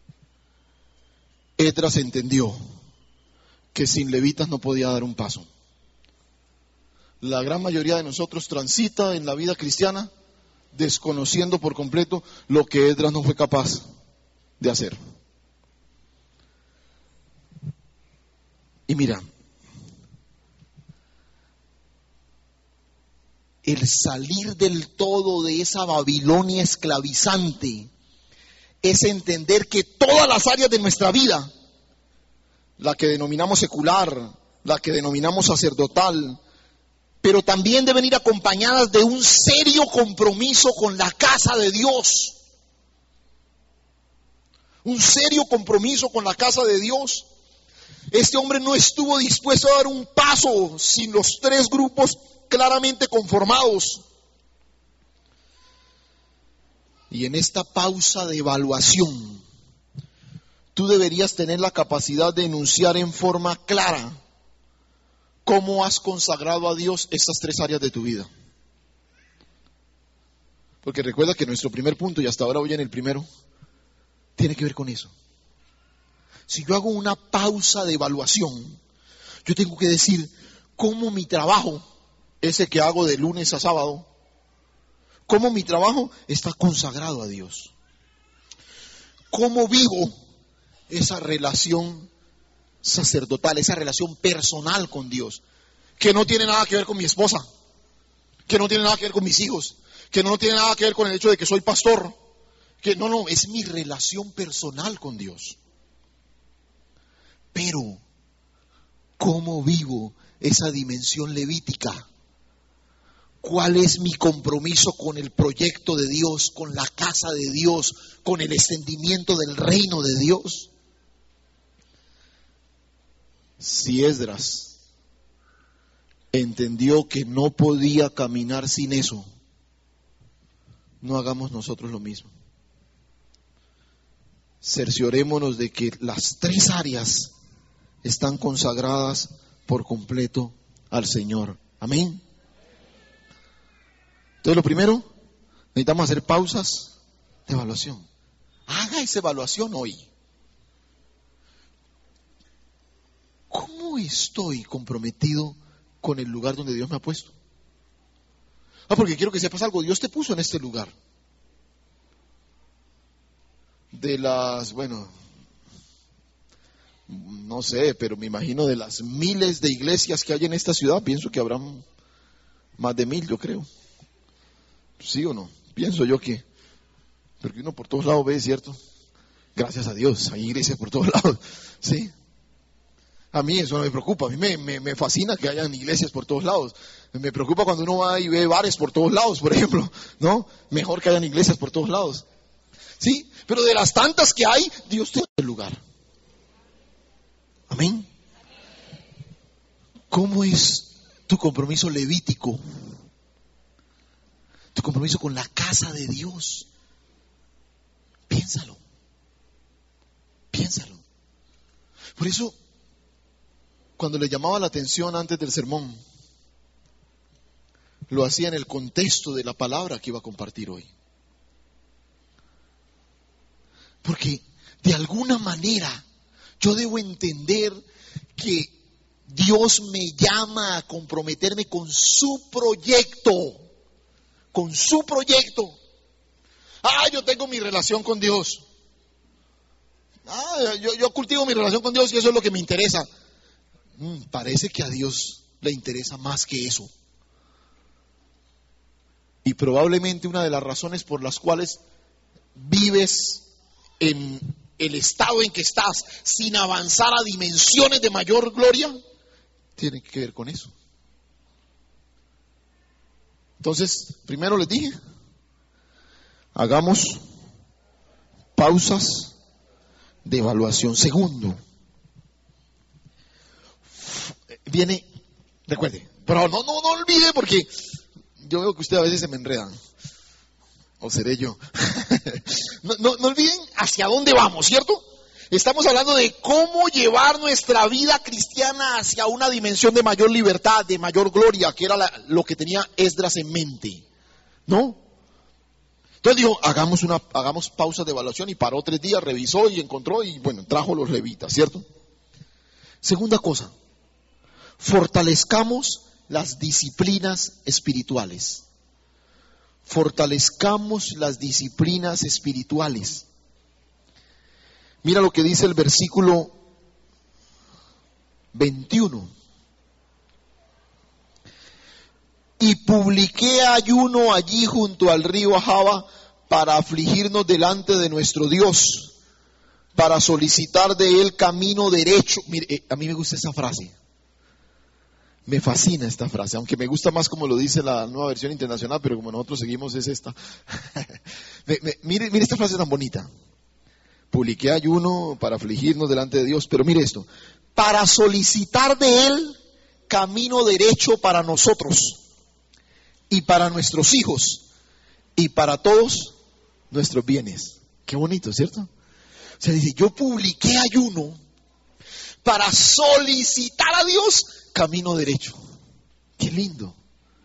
Esdras entendió que sin levitas no podía dar un paso. La gran mayoría de nosotros transita en la vida cristiana desconociendo por completo lo que Esdras no fue capaz de hacer. Y mira, el salir del todo de esa Babilonia esclavizante es entender que todas las áreas de nuestra vida, la que denominamos secular, la que denominamos sacerdotal, pero también deben ir acompañadas de un serio compromiso con la casa de Dios. Un serio compromiso con la casa de Dios. Este hombre no estuvo dispuesto a dar un paso sin los tres grupos claramente conformados. Y en esta pausa de evaluación, tú deberías tener la capacidad de enunciar en forma clara cómo has consagrado a Dios estas tres áreas de tu vida. Porque recuerda que nuestro primer punto, y hasta ahora voy en el primero, tiene que ver con eso. Si yo hago una pausa de evaluación, yo tengo que decir cómo mi trabajo, ese que hago de lunes a sábado, ¿Cómo mi trabajo está consagrado a Dios? ¿Cómo vivo esa relación sacerdotal, esa relación personal con Dios? Que no tiene nada que ver con mi esposa, que no tiene nada que ver con mis hijos, que no tiene nada que ver con el hecho de que soy pastor, que no, no, es mi relación personal con Dios. Pero, ¿cómo vivo esa dimensión levítica? ¿Cuál es mi compromiso con el proyecto de Dios, con la casa de Dios, con el extendimiento del reino de Dios? Si Esdras entendió que no podía caminar sin eso, no hagamos nosotros lo mismo. Cerciorémonos de que las tres áreas están consagradas por completo al Señor. Amén. Entonces, lo primero, necesitamos hacer pausas de evaluación. Haga esa evaluación hoy. ¿Cómo estoy comprometido con el lugar donde Dios me ha puesto? Ah, porque quiero que sepas algo. Dios te puso en este lugar. De las, bueno, no sé, pero me imagino de las miles de iglesias que hay en esta ciudad, pienso que habrán más de mil, yo creo. ¿Sí o no? Pienso yo que, porque uno por todos lados ve, ¿cierto? Gracias a Dios, hay iglesias por todos lados, ¿sí? A mí eso no me preocupa, a mí me, me, me fascina que hayan iglesias por todos lados. Me preocupa cuando uno va y ve bares por todos lados, por ejemplo, ¿no? Mejor que hayan iglesias por todos lados. Sí, pero de las tantas que hay, Dios te da el lugar. Amén. ¿Cómo es tu compromiso levítico? Tu compromiso con la casa de Dios. Piénsalo. Piénsalo. Por eso, cuando le llamaba la atención antes del sermón, lo hacía en el contexto de la palabra que iba a compartir hoy. Porque de alguna manera yo debo entender que Dios me llama a comprometerme con su proyecto. Con su proyecto. Ah, yo tengo mi relación con Dios. Ah, yo, yo cultivo mi relación con Dios y eso es lo que me interesa. Mm, parece que a Dios le interesa más que eso. Y probablemente una de las razones por las cuales vives en el estado en que estás sin avanzar a dimensiones de mayor gloria, tiene que ver con eso. Entonces, primero les dije, hagamos pausas de evaluación. Segundo, viene, recuerde, pero no, no, no olvide porque yo veo que ustedes a veces se me enredan. ¿O seré yo? no, no, no olviden hacia dónde vamos, ¿cierto? Estamos hablando de cómo llevar nuestra vida cristiana hacia una dimensión de mayor libertad, de mayor gloria, que era la, lo que tenía Esdras en mente, ¿no? Entonces dijo, hagamos una, hagamos pausa de evaluación y paró tres días, revisó y encontró y bueno, trajo los levitas, ¿cierto? Segunda cosa, fortalezcamos las disciplinas espirituales. Fortalezcamos las disciplinas espirituales. Mira lo que dice el versículo veintiuno. Y publiqué ayuno allí junto al río Ahava para afligirnos delante de nuestro Dios, para solicitar de él camino derecho. Mire, a mí me gusta esta frase. Me fascina esta frase, aunque me gusta más como lo dice la nueva versión internacional, pero como nosotros seguimos es esta. me, me, mire, mire esta frase tan bonita. Publiqué ayuno para afligirnos delante de Dios, pero mire esto, para solicitar de él camino derecho para nosotros y para nuestros hijos y para todos nuestros bienes. Qué bonito, ¿cierto? O sea, dice, yo publiqué ayuno para solicitar a Dios camino derecho. Qué lindo.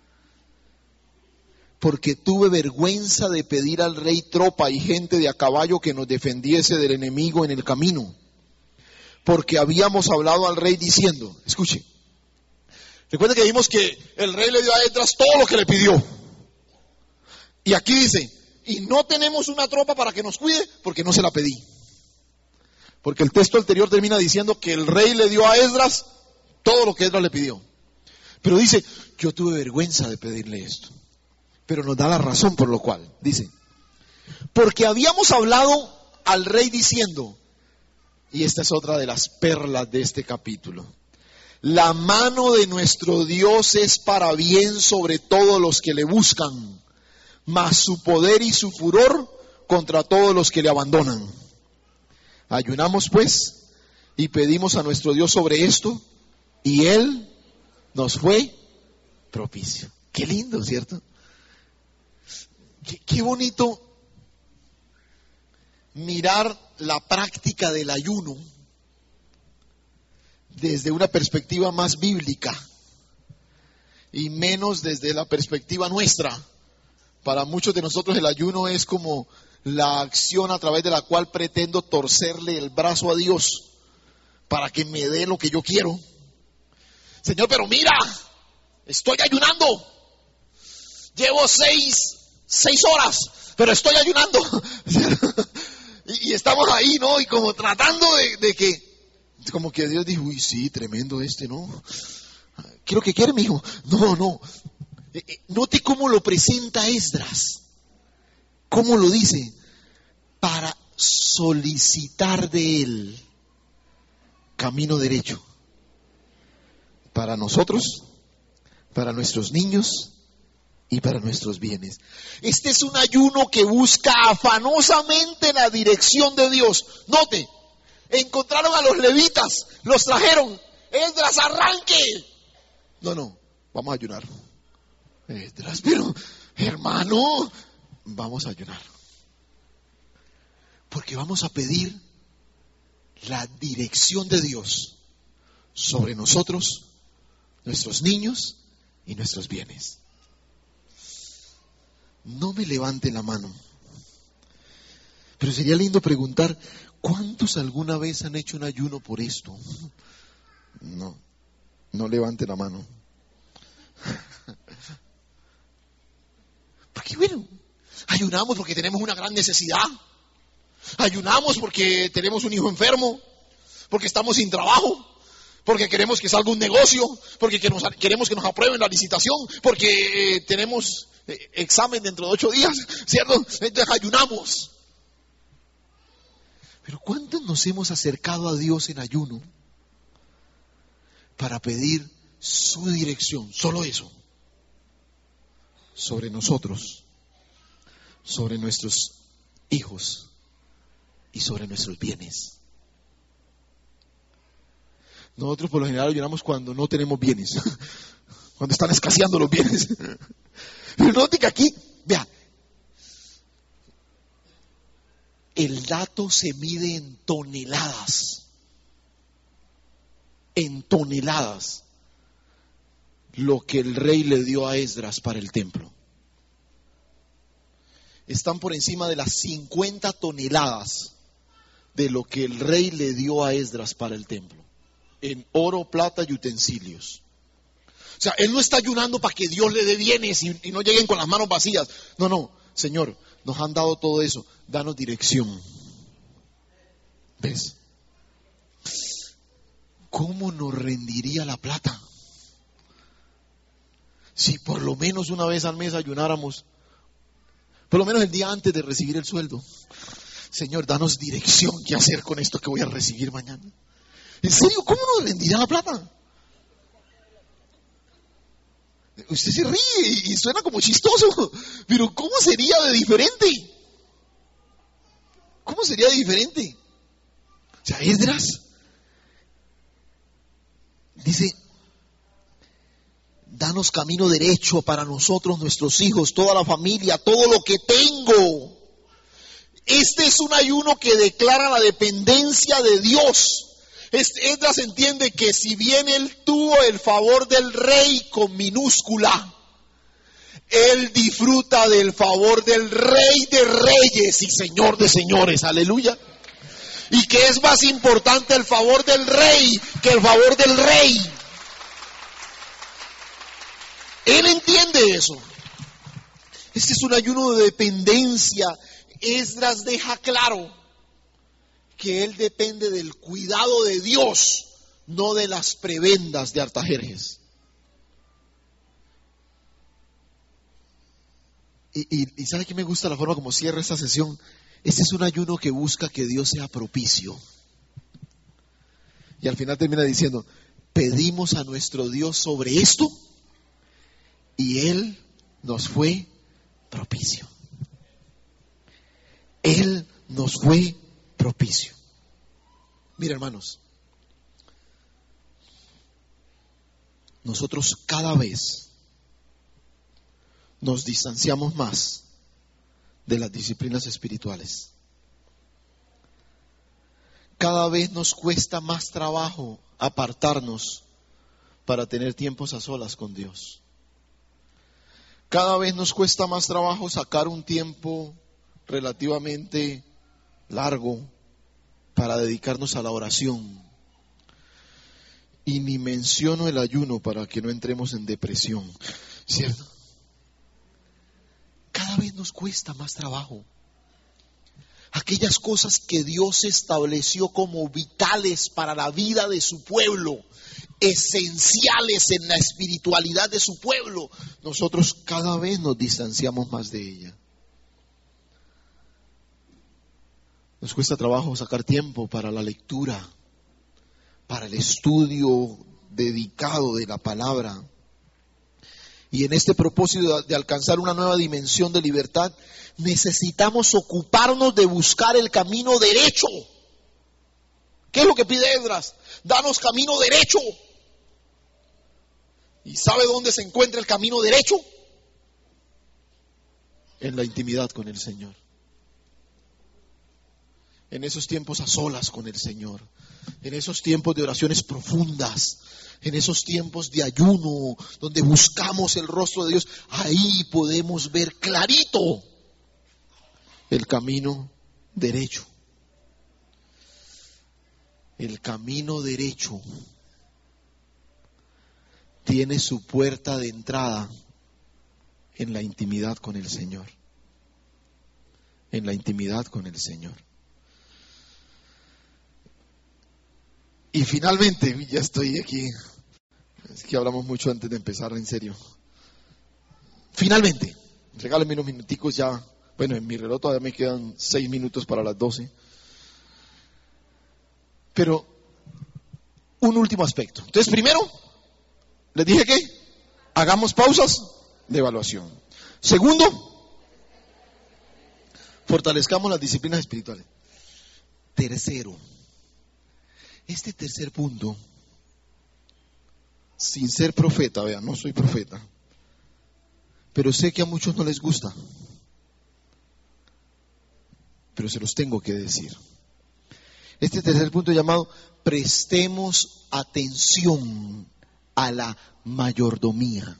Porque tuve vergüenza de pedir al rey tropa y gente de a caballo que nos defendiese del enemigo en el camino. Porque habíamos hablado al rey diciendo, escuche, recuerden que dijimos que el rey le dio a Esdras todo lo que le pidió. Y aquí dice, y no tenemos una tropa para que nos cuide porque no se la pedí. Porque el texto anterior termina diciendo que el rey le dio a Esdras todo lo que Esdras le pidió. Pero dice, yo tuve vergüenza de pedirle esto. Pero nos da la razón por lo cual. Dice, porque habíamos hablado al rey diciendo, y esta es otra de las perlas de este capítulo, la mano de nuestro Dios es para bien sobre todos los que le buscan, mas su poder y su furor contra todos los que le abandonan. Ayunamos pues y pedimos a nuestro Dios sobre esto, y Él nos fue propicio. Qué lindo, ¿cierto? Qué, qué bonito mirar la práctica del ayuno desde una perspectiva más bíblica y menos desde la perspectiva nuestra. Para muchos de nosotros el ayuno es como la acción a través de la cual pretendo torcerle el brazo a Dios para que me dé lo que yo quiero. Señor, pero mira, estoy ayunando. Llevo seis, seis horas, pero estoy ayunando. y, y estamos ahí, ¿no? Y como tratando de, de que, como que Dios dijo, uy, sí, tremendo este, ¿no? ¿Qué es lo que quiere, mi hijo? No, no. Eh, eh, note cómo lo presenta Esdras. ¿Cómo lo dice? Para solicitar de él camino derecho. Para nosotros, para nuestros niños y para nuestros bienes. Este es un ayuno que busca afanosamente la dirección de Dios. Note, encontraron a los levitas, los trajeron. Esdras, arranque. No, no, vamos a ayunar. Esdras, pero hermano, vamos a ayunar. Porque vamos a pedir la dirección de Dios sobre nosotros, nuestros niños y nuestros bienes. No me levante la mano. Pero sería lindo preguntar, ¿cuántos alguna vez han hecho un ayuno por esto? No, no levante la mano. Porque bueno, ayunamos porque tenemos una gran necesidad. Ayunamos porque tenemos un hijo enfermo, porque estamos sin trabajo, porque queremos que salga un negocio, porque que nos, queremos que nos aprueben la licitación, porque eh, tenemos eh, examen dentro de ocho días, ¿cierto? Entonces ayunamos. Pero ¿cuántos nos hemos acercado a Dios en ayuno para pedir su dirección? Solo eso. Sobre nosotros, sobre nuestros hijos y sobre nuestros bienes. Nosotros por lo general ayunamos cuando no tenemos bienes, cuando están escaseando los bienes. Pero note que aquí, vea, el dato se mide en toneladas, en toneladas, lo que el rey le dio a Esdras para el templo. Están por encima de las cincuenta toneladas de lo que el rey le dio a Esdras para el templo, en oro, plata y utensilios. O sea, él no está ayunando para que Dios le dé bienes y, y no lleguen con las manos vacías. No, no, Señor, nos han dado todo eso, danos dirección. ¿Ves? ¿Cómo nos rendiría la plata? Si por lo menos una vez al mes ayunáramos, por lo menos el día antes de recibir el sueldo. Señor, danos dirección, qué hacer con esto que voy a recibir mañana. ¿En serio? ¿Cómo nos rendirá la plata? Usted se ríe y suena como chistoso, pero ¿cómo sería de diferente? ¿Cómo sería de diferente? O sea, Esdras dice, danos camino derecho para nosotros, nuestros hijos, toda la familia, todo lo que tengo. Este es un ayuno que declara la dependencia de Dios. Esdras entiende que si bien él tuvo el favor del rey con minúscula, él disfruta del favor del rey de reyes y señor de señores, aleluya. Y que es más importante el favor del rey que el favor del rey. Él entiende eso. Este es un ayuno de dependencia. Esdras deja claro que él depende del cuidado de Dios, no de las prebendas de Artajerjes. Y, y, y ¿sabe qué me gusta la forma como cierra esta sesión? Este es un ayuno que busca que Dios sea propicio. Y al final termina diciendo, pedimos a nuestro Dios sobre esto y Él nos fue propicio. Él nos fue propicio. Mira, hermanos, nosotros cada vez nos distanciamos más de las disciplinas espirituales. Cada vez nos cuesta más trabajo apartarnos para tener tiempos a solas con Dios. Cada vez nos cuesta más trabajo sacar un tiempo relativamente largo para dedicarnos a la oración. Y ni menciono el ayuno para que no entremos en depresión, ¿cierto? Cada vez nos cuesta más trabajo. Aquellas cosas que Dios estableció como vitales para la vida de su pueblo, esenciales en la espiritualidad de su pueblo, nosotros cada vez nos distanciamos más de ella. Nos cuesta trabajo sacar tiempo para la lectura, para el estudio dedicado de la palabra. Y en este propósito de alcanzar una nueva dimensión de libertad, necesitamos ocuparnos de buscar el camino derecho. ¿Qué es lo que pide Esdras? Danos camino derecho. ¿Y sabe dónde se encuentra el camino derecho? En la intimidad con el Señor. En esos tiempos a solas con el Señor. En esos tiempos de oraciones profundas. En esos tiempos de ayuno, donde buscamos el rostro de Dios, ahí podemos ver clarito el camino derecho. El camino derecho tiene su puerta de entrada en la intimidad con el Señor. En la intimidad con el Señor. Y finalmente, ya estoy aquí, es que hablamos mucho antes de empezar en serio. Finalmente, regálenme unos minuticos ya, bueno, en mi reloj todavía me quedan seis minutos para las doce. Pero, un último aspecto. Entonces, primero, les dije que hagamos pausas de evaluación. Segundo, fortalezcamos las disciplinas espirituales. Tercero, este tercer punto, sin ser profeta, vean, no soy profeta, pero sé que a muchos no les gusta, pero se los tengo que decir. Este tercer punto llamado, prestemos atención a la mayordomía.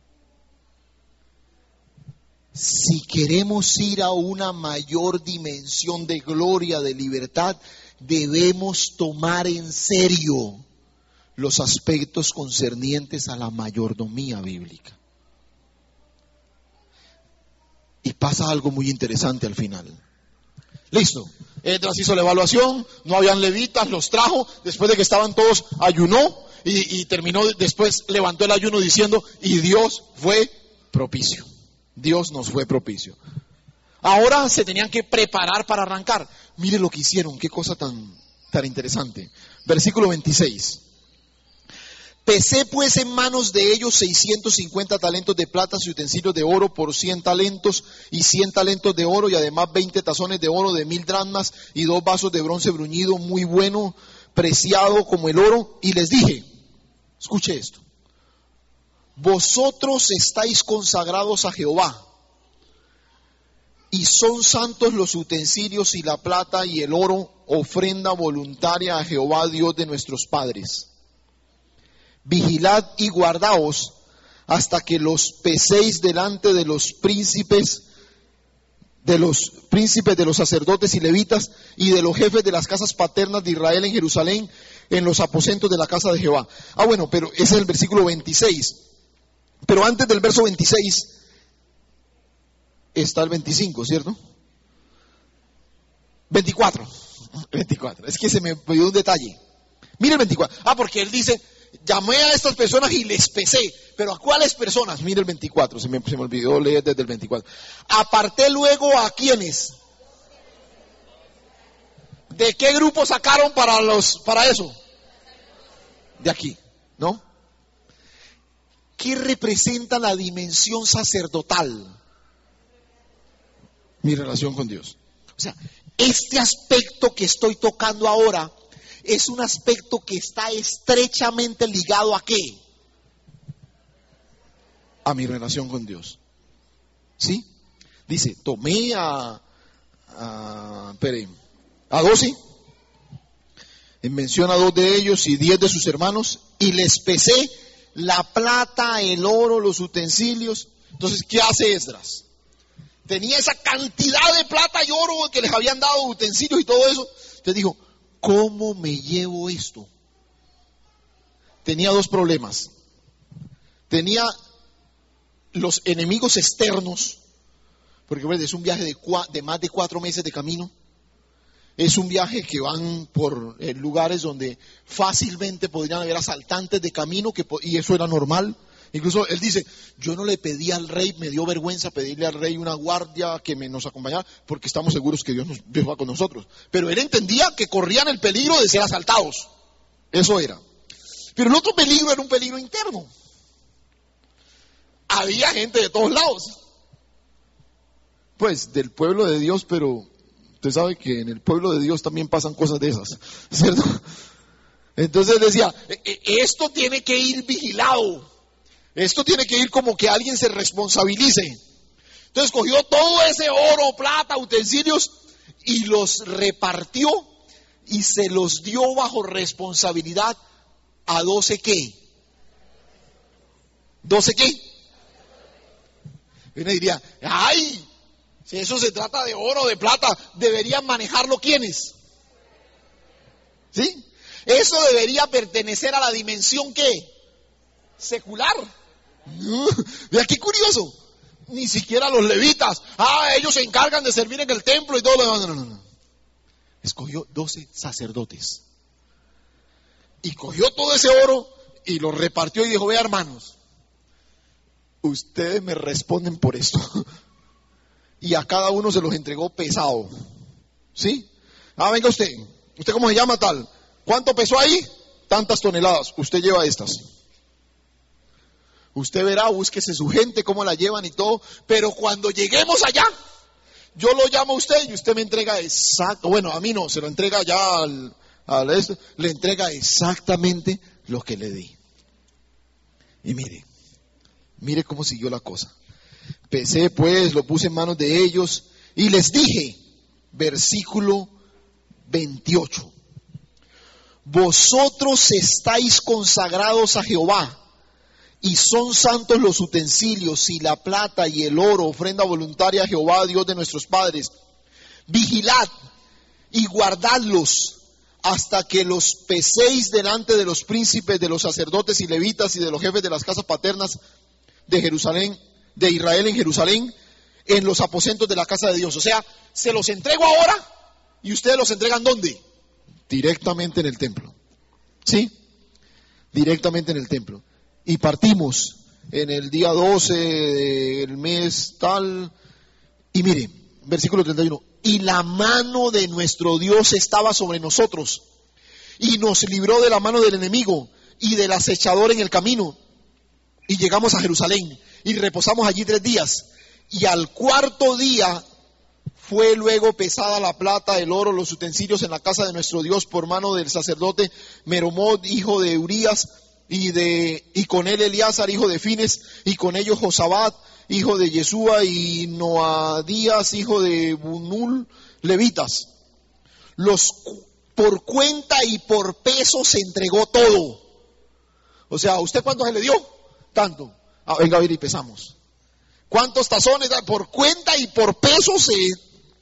Si queremos ir a una mayor dimensión de gloria, de libertad, debemos tomar en serio los aspectos concernientes a la mayordomía bíblica. Y pasa algo muy interesante al final. Listo, Esdras hizo la evaluación, no habían levitas, los trajo, después de que estaban todos, ayunó y, y terminó, después levantó el ayuno diciendo, y Dios fue propicio. Dios nos fue propicio. Ahora se tenían que preparar para arrancar. Mire lo que hicieron, qué cosa tan, tan interesante. Versículo veintiséis. Pesé pues en manos de ellos seiscientos cincuenta talentos de plata y utensilios de oro por cien talentos y cien talentos de oro y además veinte tazones de oro de mil dracmas y dos vasos de bronce bruñido muy bueno, preciado como el oro. Y les dije, escuche esto, vosotros estáis consagrados a Jehová. Y son santos los utensilios y la plata y el oro, ofrenda voluntaria a Jehová Dios de nuestros padres. Vigilad y guardaos hasta que los peséis delante de los príncipes, de los príncipes de los sacerdotes y levitas y de los jefes de las casas paternas de Israel en Jerusalén, en los aposentos de la casa de Jehová. Ah, bueno, pero ese es el versículo veintiséis. Pero antes del verso veintiséis, está el veinticinco, ¿cierto? veinticuatro. veinticuatro. Es que se me olvidó un detalle. Mire el veinticuatro. Ah, porque él dice, llamé a estas personas y les pesé. ¿Pero a cuáles personas? Mire el veinticuatro. Se me, se me olvidó leer desde el veinticuatro. Aparté luego a quiénes. ¿De qué grupo sacaron para los para eso? De aquí, ¿no? ¿Qué representa la dimensión sacerdotal? Mi relación con Dios. O sea, este aspecto que estoy tocando ahora es un aspecto que está estrechamente ligado ¿a qué? A mi relación con Dios. ¿Sí? Dice, tomé a, a, espere, a doce, menciona a dos de ellos y diez de sus hermanos, y les pesé la plata, el oro, los utensilios. Entonces, ¿qué hace Esdras? Tenía esa cantidad de plata y oro que les habían dado, utensilios y todo eso. Entonces dijo, ¿cómo me llevo esto? Tenía dos problemas. Tenía los enemigos externos, porque ¿ves? Es un viaje de, cua, de más de cuatro meses de camino. Es un viaje que van por eh, lugares donde fácilmente podrían haber asaltantes de camino, que, y eso era normal. Incluso él dice, yo no le pedí al rey, me dio vergüenza pedirle al rey una guardia que me, nos acompañara, porque estamos seguros que Dios, nos, Dios va con nosotros. Pero él entendía que corrían el peligro de ser asaltados. Eso era. Pero el otro peligro era un peligro interno. Había gente de todos lados. Pues del pueblo de Dios, pero usted sabe que en el pueblo de Dios también pasan cosas de esas, ¿cierto? Entonces decía, esto tiene que ir vigilado. Esto tiene que ir como que alguien se responsabilice. Entonces cogió todo ese oro, plata, utensilios y los repartió y se los dio bajo responsabilidad a doce ¿qué? ¿Doce qué? Y uno diría, ay, si eso se trata de oro, de plata, ¿deberían manejarlo quiénes? ¿Sí? Eso debería pertenecer a la dimensión ¿qué? Secular. No, vea qué curioso. Ni siquiera los levitas. Ah, ellos se encargan de servir en el templo y todo lo demás. No, no, no. Escogió doce sacerdotes. Y cogió todo ese oro y lo repartió y dijo, vea hermanos, ustedes me responden por esto. Y a cada uno se los entregó pesado. ¿Sí? Ah, venga usted. ¿Usted cómo se llama tal? ¿Cuánto pesó ahí? Tantas toneladas. Usted lleva estas. Usted verá, búsquese su gente, cómo la llevan y todo. Pero cuando lleguemos allá, yo lo llamo a usted y usted me entrega exacto. Bueno, a mí no, se lo entrega ya al, al esto, le entrega exactamente lo que le di. Y mire, mire cómo siguió la cosa. Pesé pues, lo puse en manos de ellos y les dije, versículo veintiocho, vosotros estáis consagrados a Jehová y son santos los utensilios y la plata y el oro, ofrenda voluntaria a Jehová, Dios de nuestros padres. Vigilad y guardadlos hasta que los peséis delante de los príncipes, de los sacerdotes y levitas y de los jefes de las casas paternas de Jerusalén, de Israel en Jerusalén, en los aposentos de la casa de Dios. O sea, se los entrego ahora y ustedes los entregan ¿dónde? Directamente en el templo. ¿Sí? Directamente en el templo. Y partimos en el día doce del mes tal. Y mire, versículo treinta y uno. Y la mano de nuestro Dios estaba sobre nosotros. Y nos libró de la mano del enemigo y del acechador en el camino. Y llegamos a Jerusalén. Y reposamos allí tres días. Y al cuarto día fue luego pesada la plata, el oro, los utensilios en la casa de nuestro Dios por mano del sacerdote Meromot, hijo de Urías, y de y con él Eleazar, hijo de Fines, y con ellos Josabat, hijo de Yeshua, y Noadías, hijo de Bunul, levitas. Los por cuenta y por peso se entregó todo. O sea, ¿usted cuánto se le dio? Tanto. Ah, venga a ver y pesamos. ¿Cuántos tazones? Por cuenta y por peso se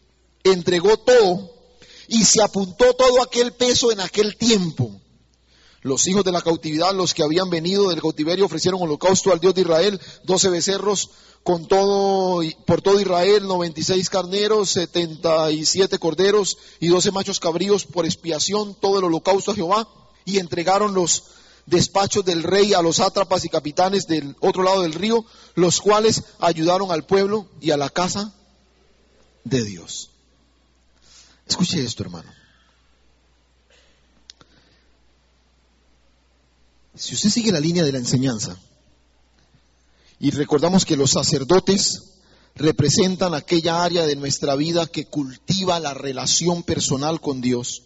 entregó todo y se apuntó todo aquel peso en aquel tiempo. Los hijos de la cautividad, los que habían venido del cautiverio, ofrecieron holocausto al Dios de Israel, doce becerros con todo, por todo Israel, noventa y seis carneros, setenta y siete corderos y doce machos cabríos por expiación, todo el holocausto a Jehová. Y entregaron los despachos del rey a los sátrapas y capitanes del otro lado del río, los cuales ayudaron al pueblo y a la casa de Dios. Escuche esto, hermano. Si usted sigue la línea de la enseñanza, y recordamos que los sacerdotes representan aquella área de nuestra vida que cultiva la relación personal con Dios,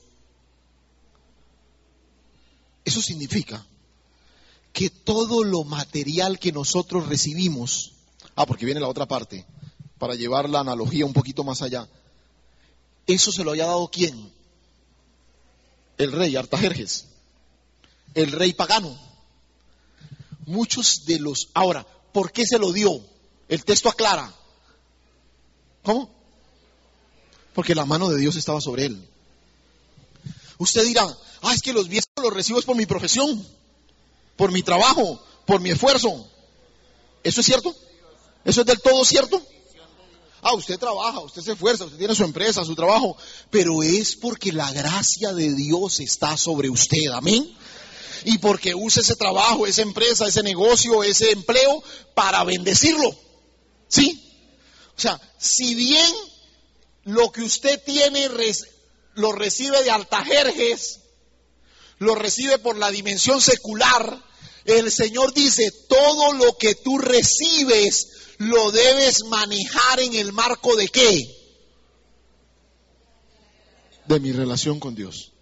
eso significa que todo lo material que nosotros recibimos, ah, porque viene la otra parte, para llevar la analogía un poquito más allá, eso se lo había dado ¿quién? El rey Artajerjes, el rey pagano. Muchos de los... Ahora, ¿por qué se lo dio? El texto aclara. ¿Cómo? Porque la mano de Dios estaba sobre él. Usted dirá, ah, es que los bienes los recibo es por mi profesión, por mi trabajo, por mi esfuerzo. ¿Eso es cierto? ¿Eso es del todo cierto? Ah, usted trabaja, usted se esfuerza, usted tiene su empresa, su trabajo, pero es porque la gracia de Dios está sobre usted, amén. Y porque usa ese trabajo, esa empresa, ese negocio, ese empleo para bendecirlo, ¿sí? O sea, si bien lo que usted tiene lo recibe de Artajerjes, lo recibe por la dimensión secular, el Señor dice, todo lo que tú recibes lo debes manejar en el marco de ¿qué? De mi relación con Dios.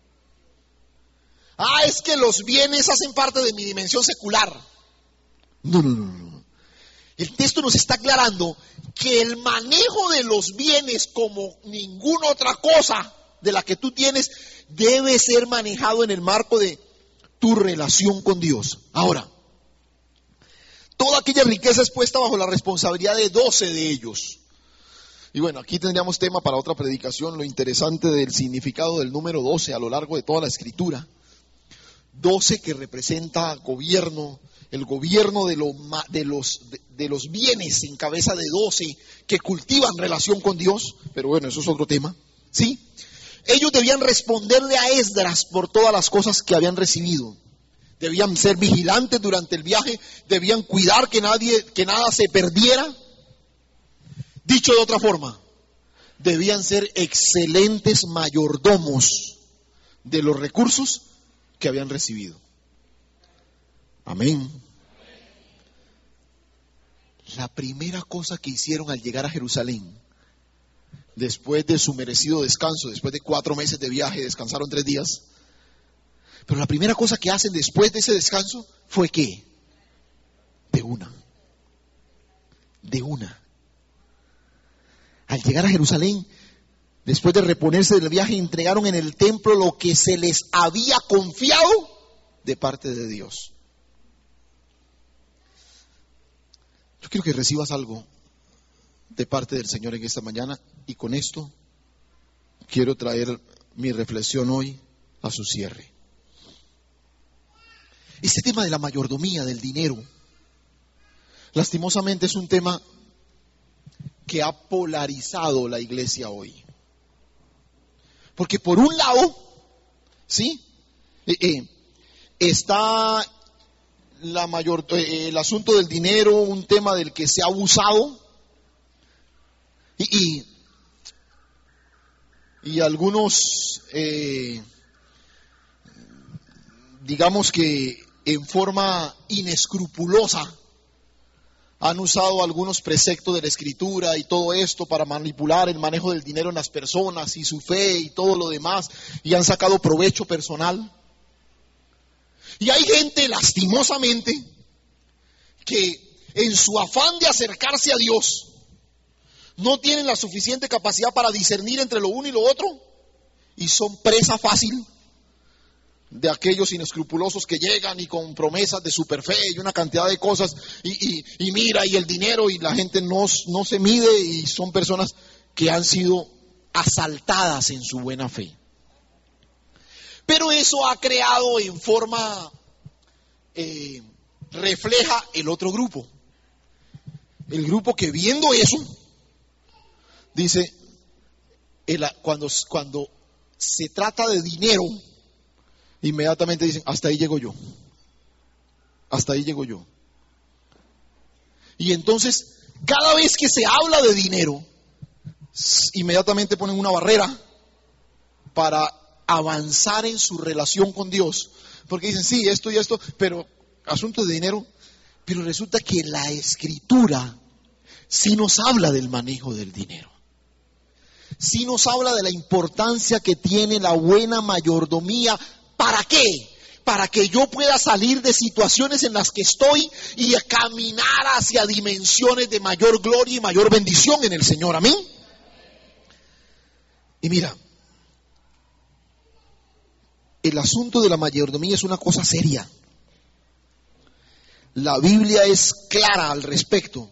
Ah, es que los bienes hacen parte de mi dimensión secular. No, no, no, no. El texto nos está aclarando que el manejo de los bienes como ninguna otra cosa de la que tú tienes debe ser manejado en el marco de tu relación con Dios. Ahora, toda aquella riqueza es puesta bajo la responsabilidad de doce de ellos. Y bueno, aquí tendríamos tema para otra predicación, lo interesante del significado del número doce a lo largo de toda la Escritura. doce que representa gobierno, el gobierno de, lo, de, los, de, de los bienes en cabeza de doce que cultivan relación con Dios, pero bueno, eso es otro tema, ¿sí? Ellos debían responderle a Esdras por todas las cosas que habían recibido. Debían ser vigilantes durante el viaje, debían cuidar que nadie, que nada se perdiera. Dicho de otra forma, debían ser excelentes mayordomos de los recursos que habían recibido. Amén. La primera cosa que hicieron al llegar a Jerusalén, después de su merecido descanso, después de cuatro meses de viaje, descansaron tres días, pero la primera cosa que hacen después de ese descanso fue ¿qué? De una. De una. Al llegar a Jerusalén, después de reponerse del viaje, entregaron en el templo lo que se les había confiado de parte de Dios. Yo quiero que recibas algo de parte del Señor en esta mañana, y con esto quiero traer mi reflexión hoy a su cierre. Este tema de la mayordomía, del dinero, lastimosamente es un tema que ha polarizado la iglesia hoy. Porque por un lado, ¿sí? Eh, eh, está la mayor, eh, el asunto del dinero, un tema del que se ha abusado, y, y, y algunos, eh, digamos que en forma inescrupulosa, han usado algunos preceptos de la Escritura y todo esto para manipular el manejo del dinero en las personas y su fe y todo lo demás, y han sacado provecho personal. Y hay gente, lastimosamente, que en su afán de acercarse a Dios no tienen la suficiente capacidad para discernir entre lo uno y lo otro, y son presa fácil de aquellos inescrupulosos que llegan y con promesas de superfe y una cantidad de cosas, y, y, y mira, y el dinero, y la gente no, no se mide, y son personas que han sido asaltadas en su buena fe. Pero eso ha creado en forma, eh, refleja el otro grupo. El grupo que viendo eso, dice, el, cuando, cuando se trata de dinero, inmediatamente dicen, hasta ahí llego yo. Hasta ahí llego yo. Y entonces, cada vez que se habla de dinero, inmediatamente ponen una barrera para avanzar en su relación con Dios. Porque dicen, sí, esto y esto, pero asunto de dinero. Pero resulta que la Escritura sí nos habla del manejo del dinero. Sí nos habla de la importancia que tiene la buena mayordomía. ¿Para qué? Para que yo pueda salir de situaciones en las que estoy y caminar hacia dimensiones de mayor gloria y mayor bendición en el Señor. Amén. Y mira, el asunto de la mayordomía es una cosa seria. La Biblia es clara al respecto.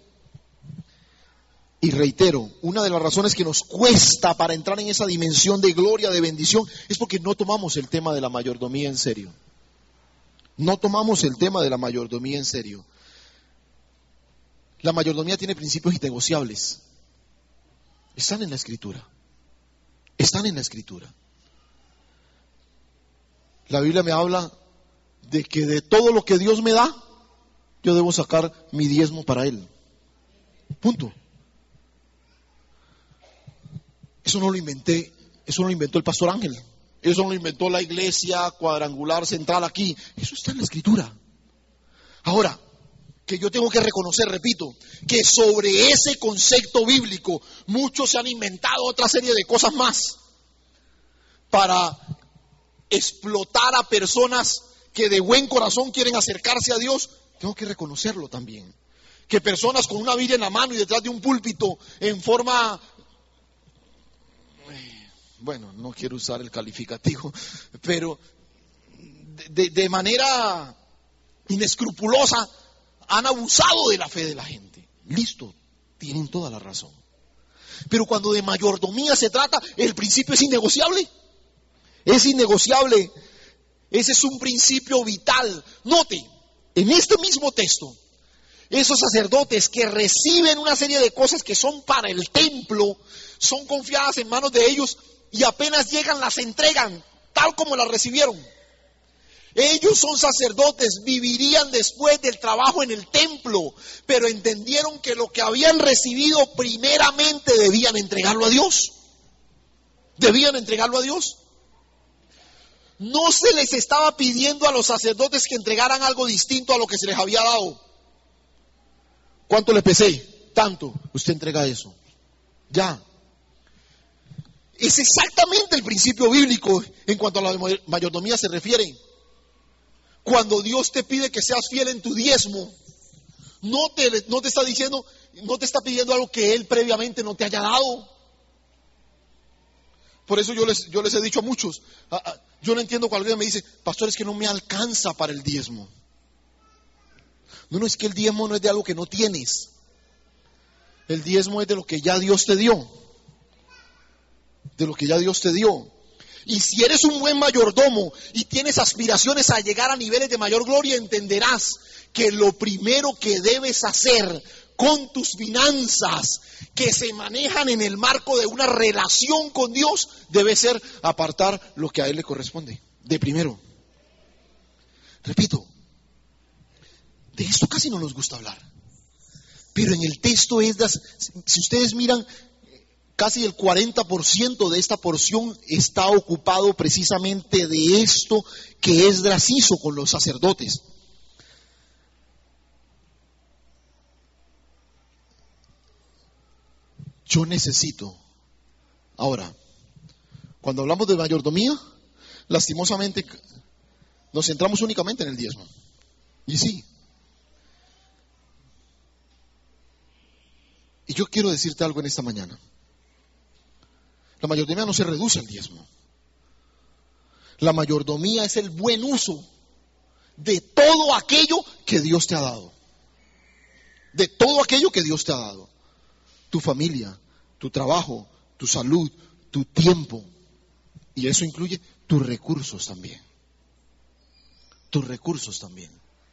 Y reitero, una de las razones que nos cuesta para entrar en esa dimensión de gloria, de bendición, es porque no tomamos el tema de la mayordomía en serio. No tomamos el tema de la mayordomía en serio. La mayordomía tiene principios innegociables. Están en la Escritura. Están en la Escritura. La Biblia me habla de que de todo lo que Dios me da, yo debo sacar mi diezmo para Él. Punto. Eso no lo inventé, eso no lo inventó el pastor Ángel. Eso no lo inventó la iglesia cuadrangular central aquí. Eso está en la Escritura. Ahora, que yo tengo que reconocer, repito, que sobre ese concepto bíblico muchos se han inventado otra serie de cosas más para explotar a personas que de buen corazón quieren acercarse a Dios. Tengo que reconocerlo también. Que personas con una Biblia en la mano y detrás de un púlpito en forma... Bueno, no quiero usar el calificativo, pero de, de manera inescrupulosa han abusado de la fe de la gente. Listo, tienen toda la razón. Pero cuando de mayordomía se trata, el principio es innegociable. Es innegociable. Ese es un principio vital. Note, en este mismo texto, esos sacerdotes que reciben una serie de cosas que son para el templo, son confiadas en manos de ellos y apenas llegan las entregan, tal como las recibieron. Ellos son sacerdotes, vivirían después del trabajo en el templo, pero entendieron que lo que habían recibido primeramente debían entregarlo a Dios. Debían entregarlo a Dios. No se les estaba pidiendo a los sacerdotes que entregaran algo distinto a lo que se les había dado. ¿Cuánto le pesé? Tanto. Usted entrega eso. Ya. Es exactamente el principio bíblico en cuanto a la mayordomía se refiere. Cuando Dios te pide que seas fiel en tu diezmo, no te, no te está diciendo, no te está pidiendo algo que Él previamente no te haya dado. Por eso yo les, yo les he dicho a muchos, a, a, yo no entiendo cuando alguien me dice, pastor, es que no me alcanza para el diezmo. No, no, es que el diezmo no es de algo que no tienes. El diezmo es de lo que ya Dios te dio. De lo que ya Dios te dio. Y si eres un buen mayordomo y tienes aspiraciones a llegar a niveles de mayor gloria, entenderás que lo primero que debes hacer con tus finanzas, que se manejan en el marco de una relación con Dios, debe ser apartar lo que a Él le corresponde. De primero. Repito, de esto casi no nos gusta hablar. Pero en el texto Esdras, si ustedes miran, casi el cuarenta por ciento de esta porción está ocupado precisamente de esto que Esdras hizo con los sacerdotes. Yo necesito. Ahora, cuando hablamos de mayordomía, lastimosamente nos centramos únicamente en el diezmo. Y sí. Y yo quiero decirte algo en esta mañana. La mayordomía no se reduce al diezmo. La mayordomía es el buen uso de todo aquello que Dios te ha dado. De todo aquello que Dios te ha dado. Tu familia, tu trabajo, tu salud, tu tiempo. Y eso incluye tus recursos también. Tus recursos también.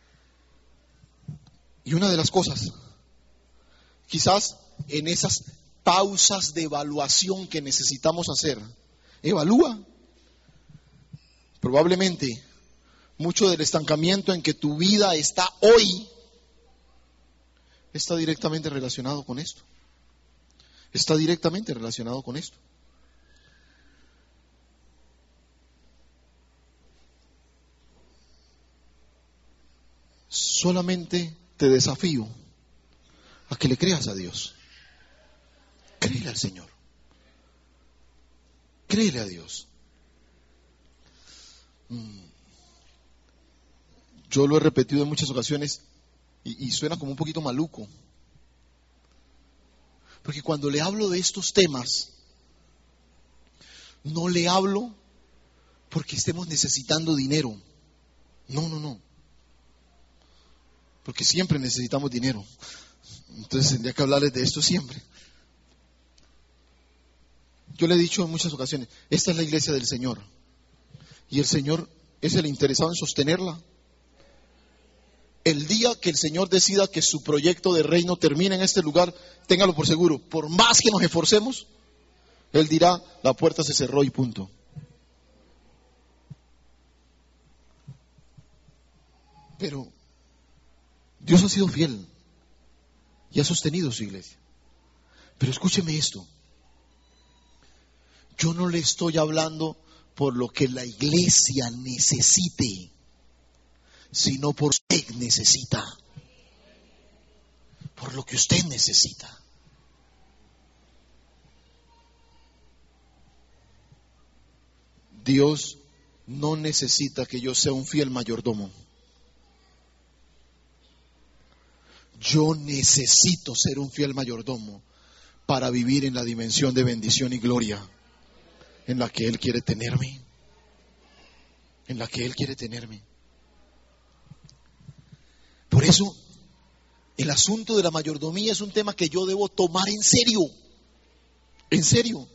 Y una de las cosas, quizás en esas pausas de evaluación que necesitamos hacer, evalúa. Probablemente mucho del estancamiento en que tu vida está hoy está directamente relacionado con esto. Está directamente relacionado con esto. Solamente te desafío a que le creas a Dios. Créele al Señor. Créele a Dios. Yo lo he repetido en muchas ocasiones y, y suena como un poquito maluco. Porque cuando le hablo de estos temas, no le hablo porque estemos necesitando dinero. No, no, no. Porque siempre necesitamos dinero. Entonces tendría que hablarles de esto siempre. Yo le he dicho en muchas ocasiones, esta es la iglesia del Señor. Y el Señor es el interesado en sostenerla. El día que el Señor decida que su proyecto de reino termine en este lugar, téngalo por seguro, por más que nos esforcemos, Él dirá, la puerta se cerró y punto. Pero Dios ha sido fiel y ha sostenido su iglesia. Pero escúcheme esto. Yo no le estoy hablando por lo que la iglesia necesite, sino por lo que usted necesita. Por lo que usted necesita. Dios no necesita que yo sea un fiel mayordomo. Yo necesito ser un fiel mayordomo para vivir en la dimensión de bendición y gloria en la que Él quiere tenerme. En la que Él quiere tenerme. Por eso, el asunto de la mayordomía es un tema que yo debo tomar en serio. En serio.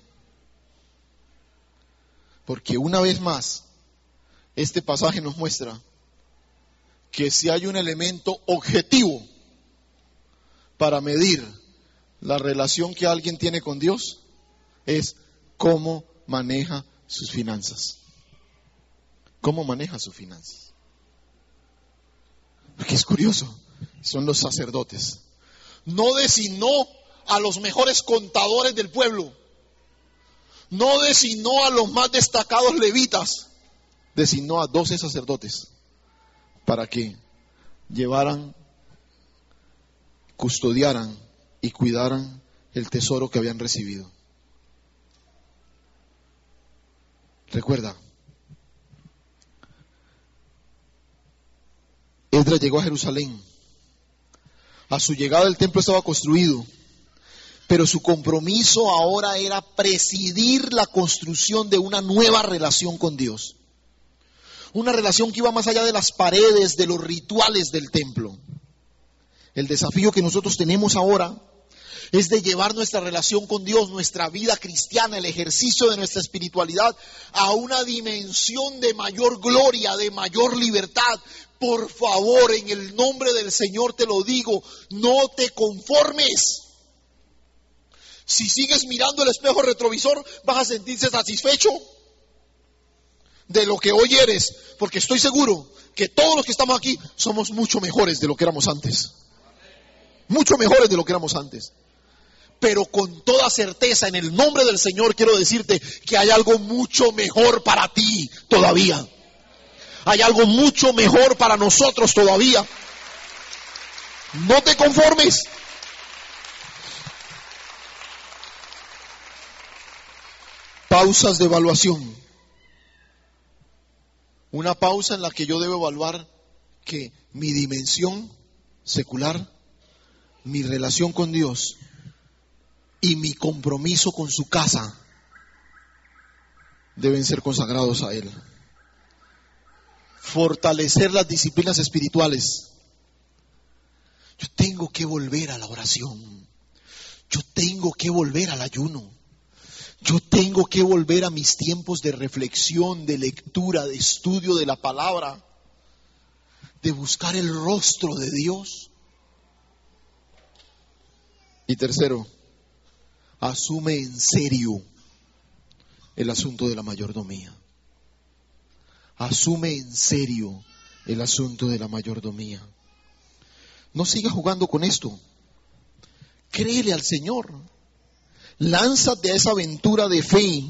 Porque una vez más, este pasaje nos muestra que si hay un elemento objetivo para medir la relación que alguien tiene con Dios, es cómo maneja sus finanzas. ¿Cómo maneja sus finanzas? Porque es curioso, son los sacerdotes. No designó a los mejores contadores del pueblo. No designó a los más destacados levitas. Designó a doce sacerdotes para que llevaran, custodiaran y cuidaran el tesoro que habían recibido. Recuerda, Esdras llegó a Jerusalén. A su llegada el templo estaba construido, pero su compromiso ahora era presidir la construcción de una nueva relación con Dios. Una relación que iba más allá de las paredes, de los rituales del templo. El desafío que nosotros tenemos ahora es de llevar nuestra relación con Dios, nuestra vida cristiana, el ejercicio de nuestra espiritualidad a una dimensión de mayor gloria, de mayor libertad. Por favor, en el nombre del Señor te lo digo, no te conformes. Si sigues mirando el espejo retrovisor, vas a sentirse satisfecho de lo que hoy eres, porque estoy seguro que todos los que estamos aquí somos mucho mejores de lo que éramos antes. Mucho mejores de lo que éramos antes. Pero con toda certeza, en el nombre del Señor, quiero decirte que hay algo mucho mejor para ti todavía. Hay algo mucho mejor para nosotros todavía. No te conformes. Pausas de evaluación. Una pausa en la que yo debo evaluar que mi dimensión secular, mi relación con Dios y mi compromiso con su casa deben ser consagrados a Él. Fortalecer las disciplinas espirituales. Yo tengo que volver a la oración. Yo tengo que volver al ayuno. Yo tengo que volver a mis tiempos de reflexión, de lectura, de estudio de la palabra, de buscar el rostro de Dios. Y tercero, asume en serio el asunto de la mayordomía. Asume en serio el asunto de la mayordomía. No sigas jugando con esto. Créele al Señor. Lánzate a esa aventura de fe.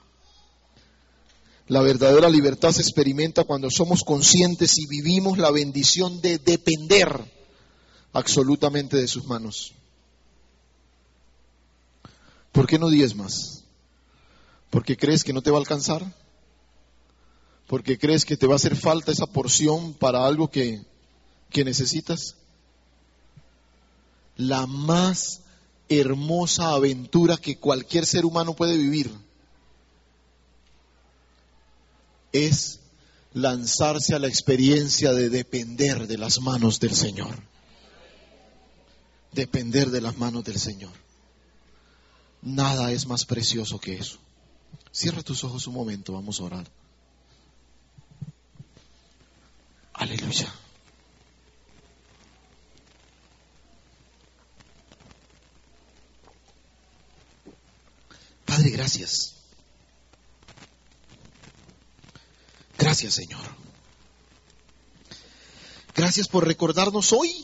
La verdadera libertad se experimenta cuando somos conscientes y vivimos la bendición de depender absolutamente de sus manos. ¿Por qué no diezmas? ¿Porque crees que no te va a alcanzar? ¿Porque crees que te va a hacer falta esa porción para algo que, que necesitas? La más hermosa aventura que cualquier ser humano puede vivir es lanzarse a la experiencia de depender de las manos del Señor. Depender de las manos del Señor. Nada es más precioso que eso. Cierra tus ojos un momento, vamos a orar. Aleluya. Padre, gracias. Gracias, Señor. Gracias por recordarnos hoy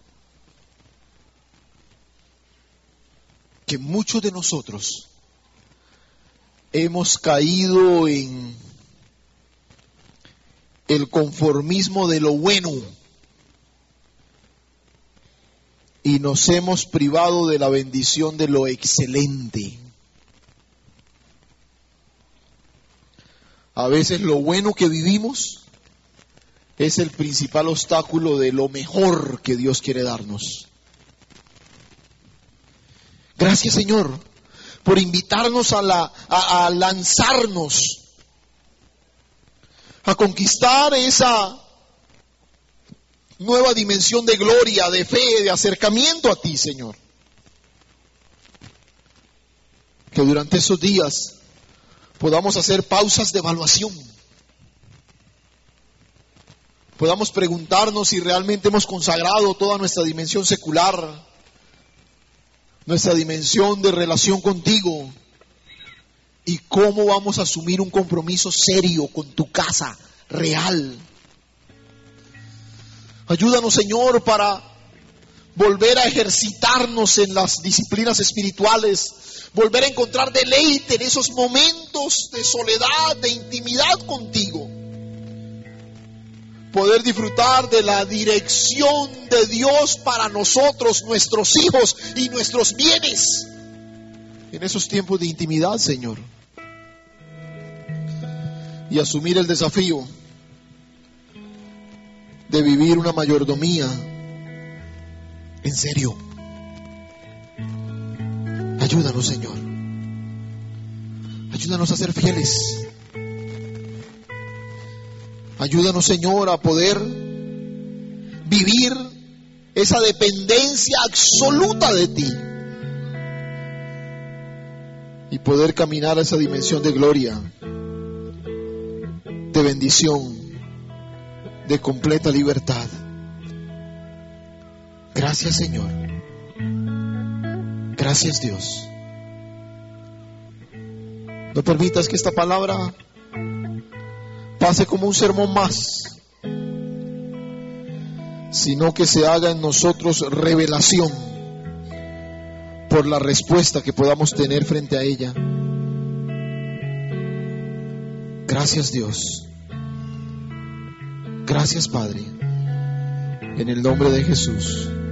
que muchos de nosotros hemos caído en el conformismo de lo bueno y nos hemos privado de la bendición de lo excelente. A veces lo bueno que vivimos es el principal obstáculo de lo mejor que Dios quiere darnos. Gracias, Señor, por invitarnos a, la, a, a lanzarnos, a conquistar esa nueva dimensión de gloria, de fe, de acercamiento a ti, Señor. Que durante esos días podamos hacer pausas de evaluación. Podamos preguntarnos si realmente hemos consagrado toda nuestra dimensión secular, nuestra dimensión de relación contigo, y cómo vamos a asumir un compromiso serio con tu casa real. Ayúdanos, Señor, para volver a ejercitarnos en las disciplinas espirituales, volver a encontrar deleite en esos momentos de soledad, de intimidad contigo. Poder disfrutar de la dirección de Dios para nosotros, nuestros hijos y nuestros bienes en esos tiempos de intimidad, Señor. Y asumir el desafío de vivir una mayordomía en serio. Ayúdanos, Señor. Ayúdanos a ser fieles. Ayúdanos, Señor, a poder vivir esa dependencia absoluta de ti y poder caminar a esa dimensión de gloria, de bendición, de completa libertad. Gracias, Señor. Gracias, Dios. No permitas que esta palabra pase como un sermón más, sino que se haga en nosotros revelación por la respuesta que podamos tener frente a ella. Gracias, Dios. Gracias, Padre. En el nombre de Jesús.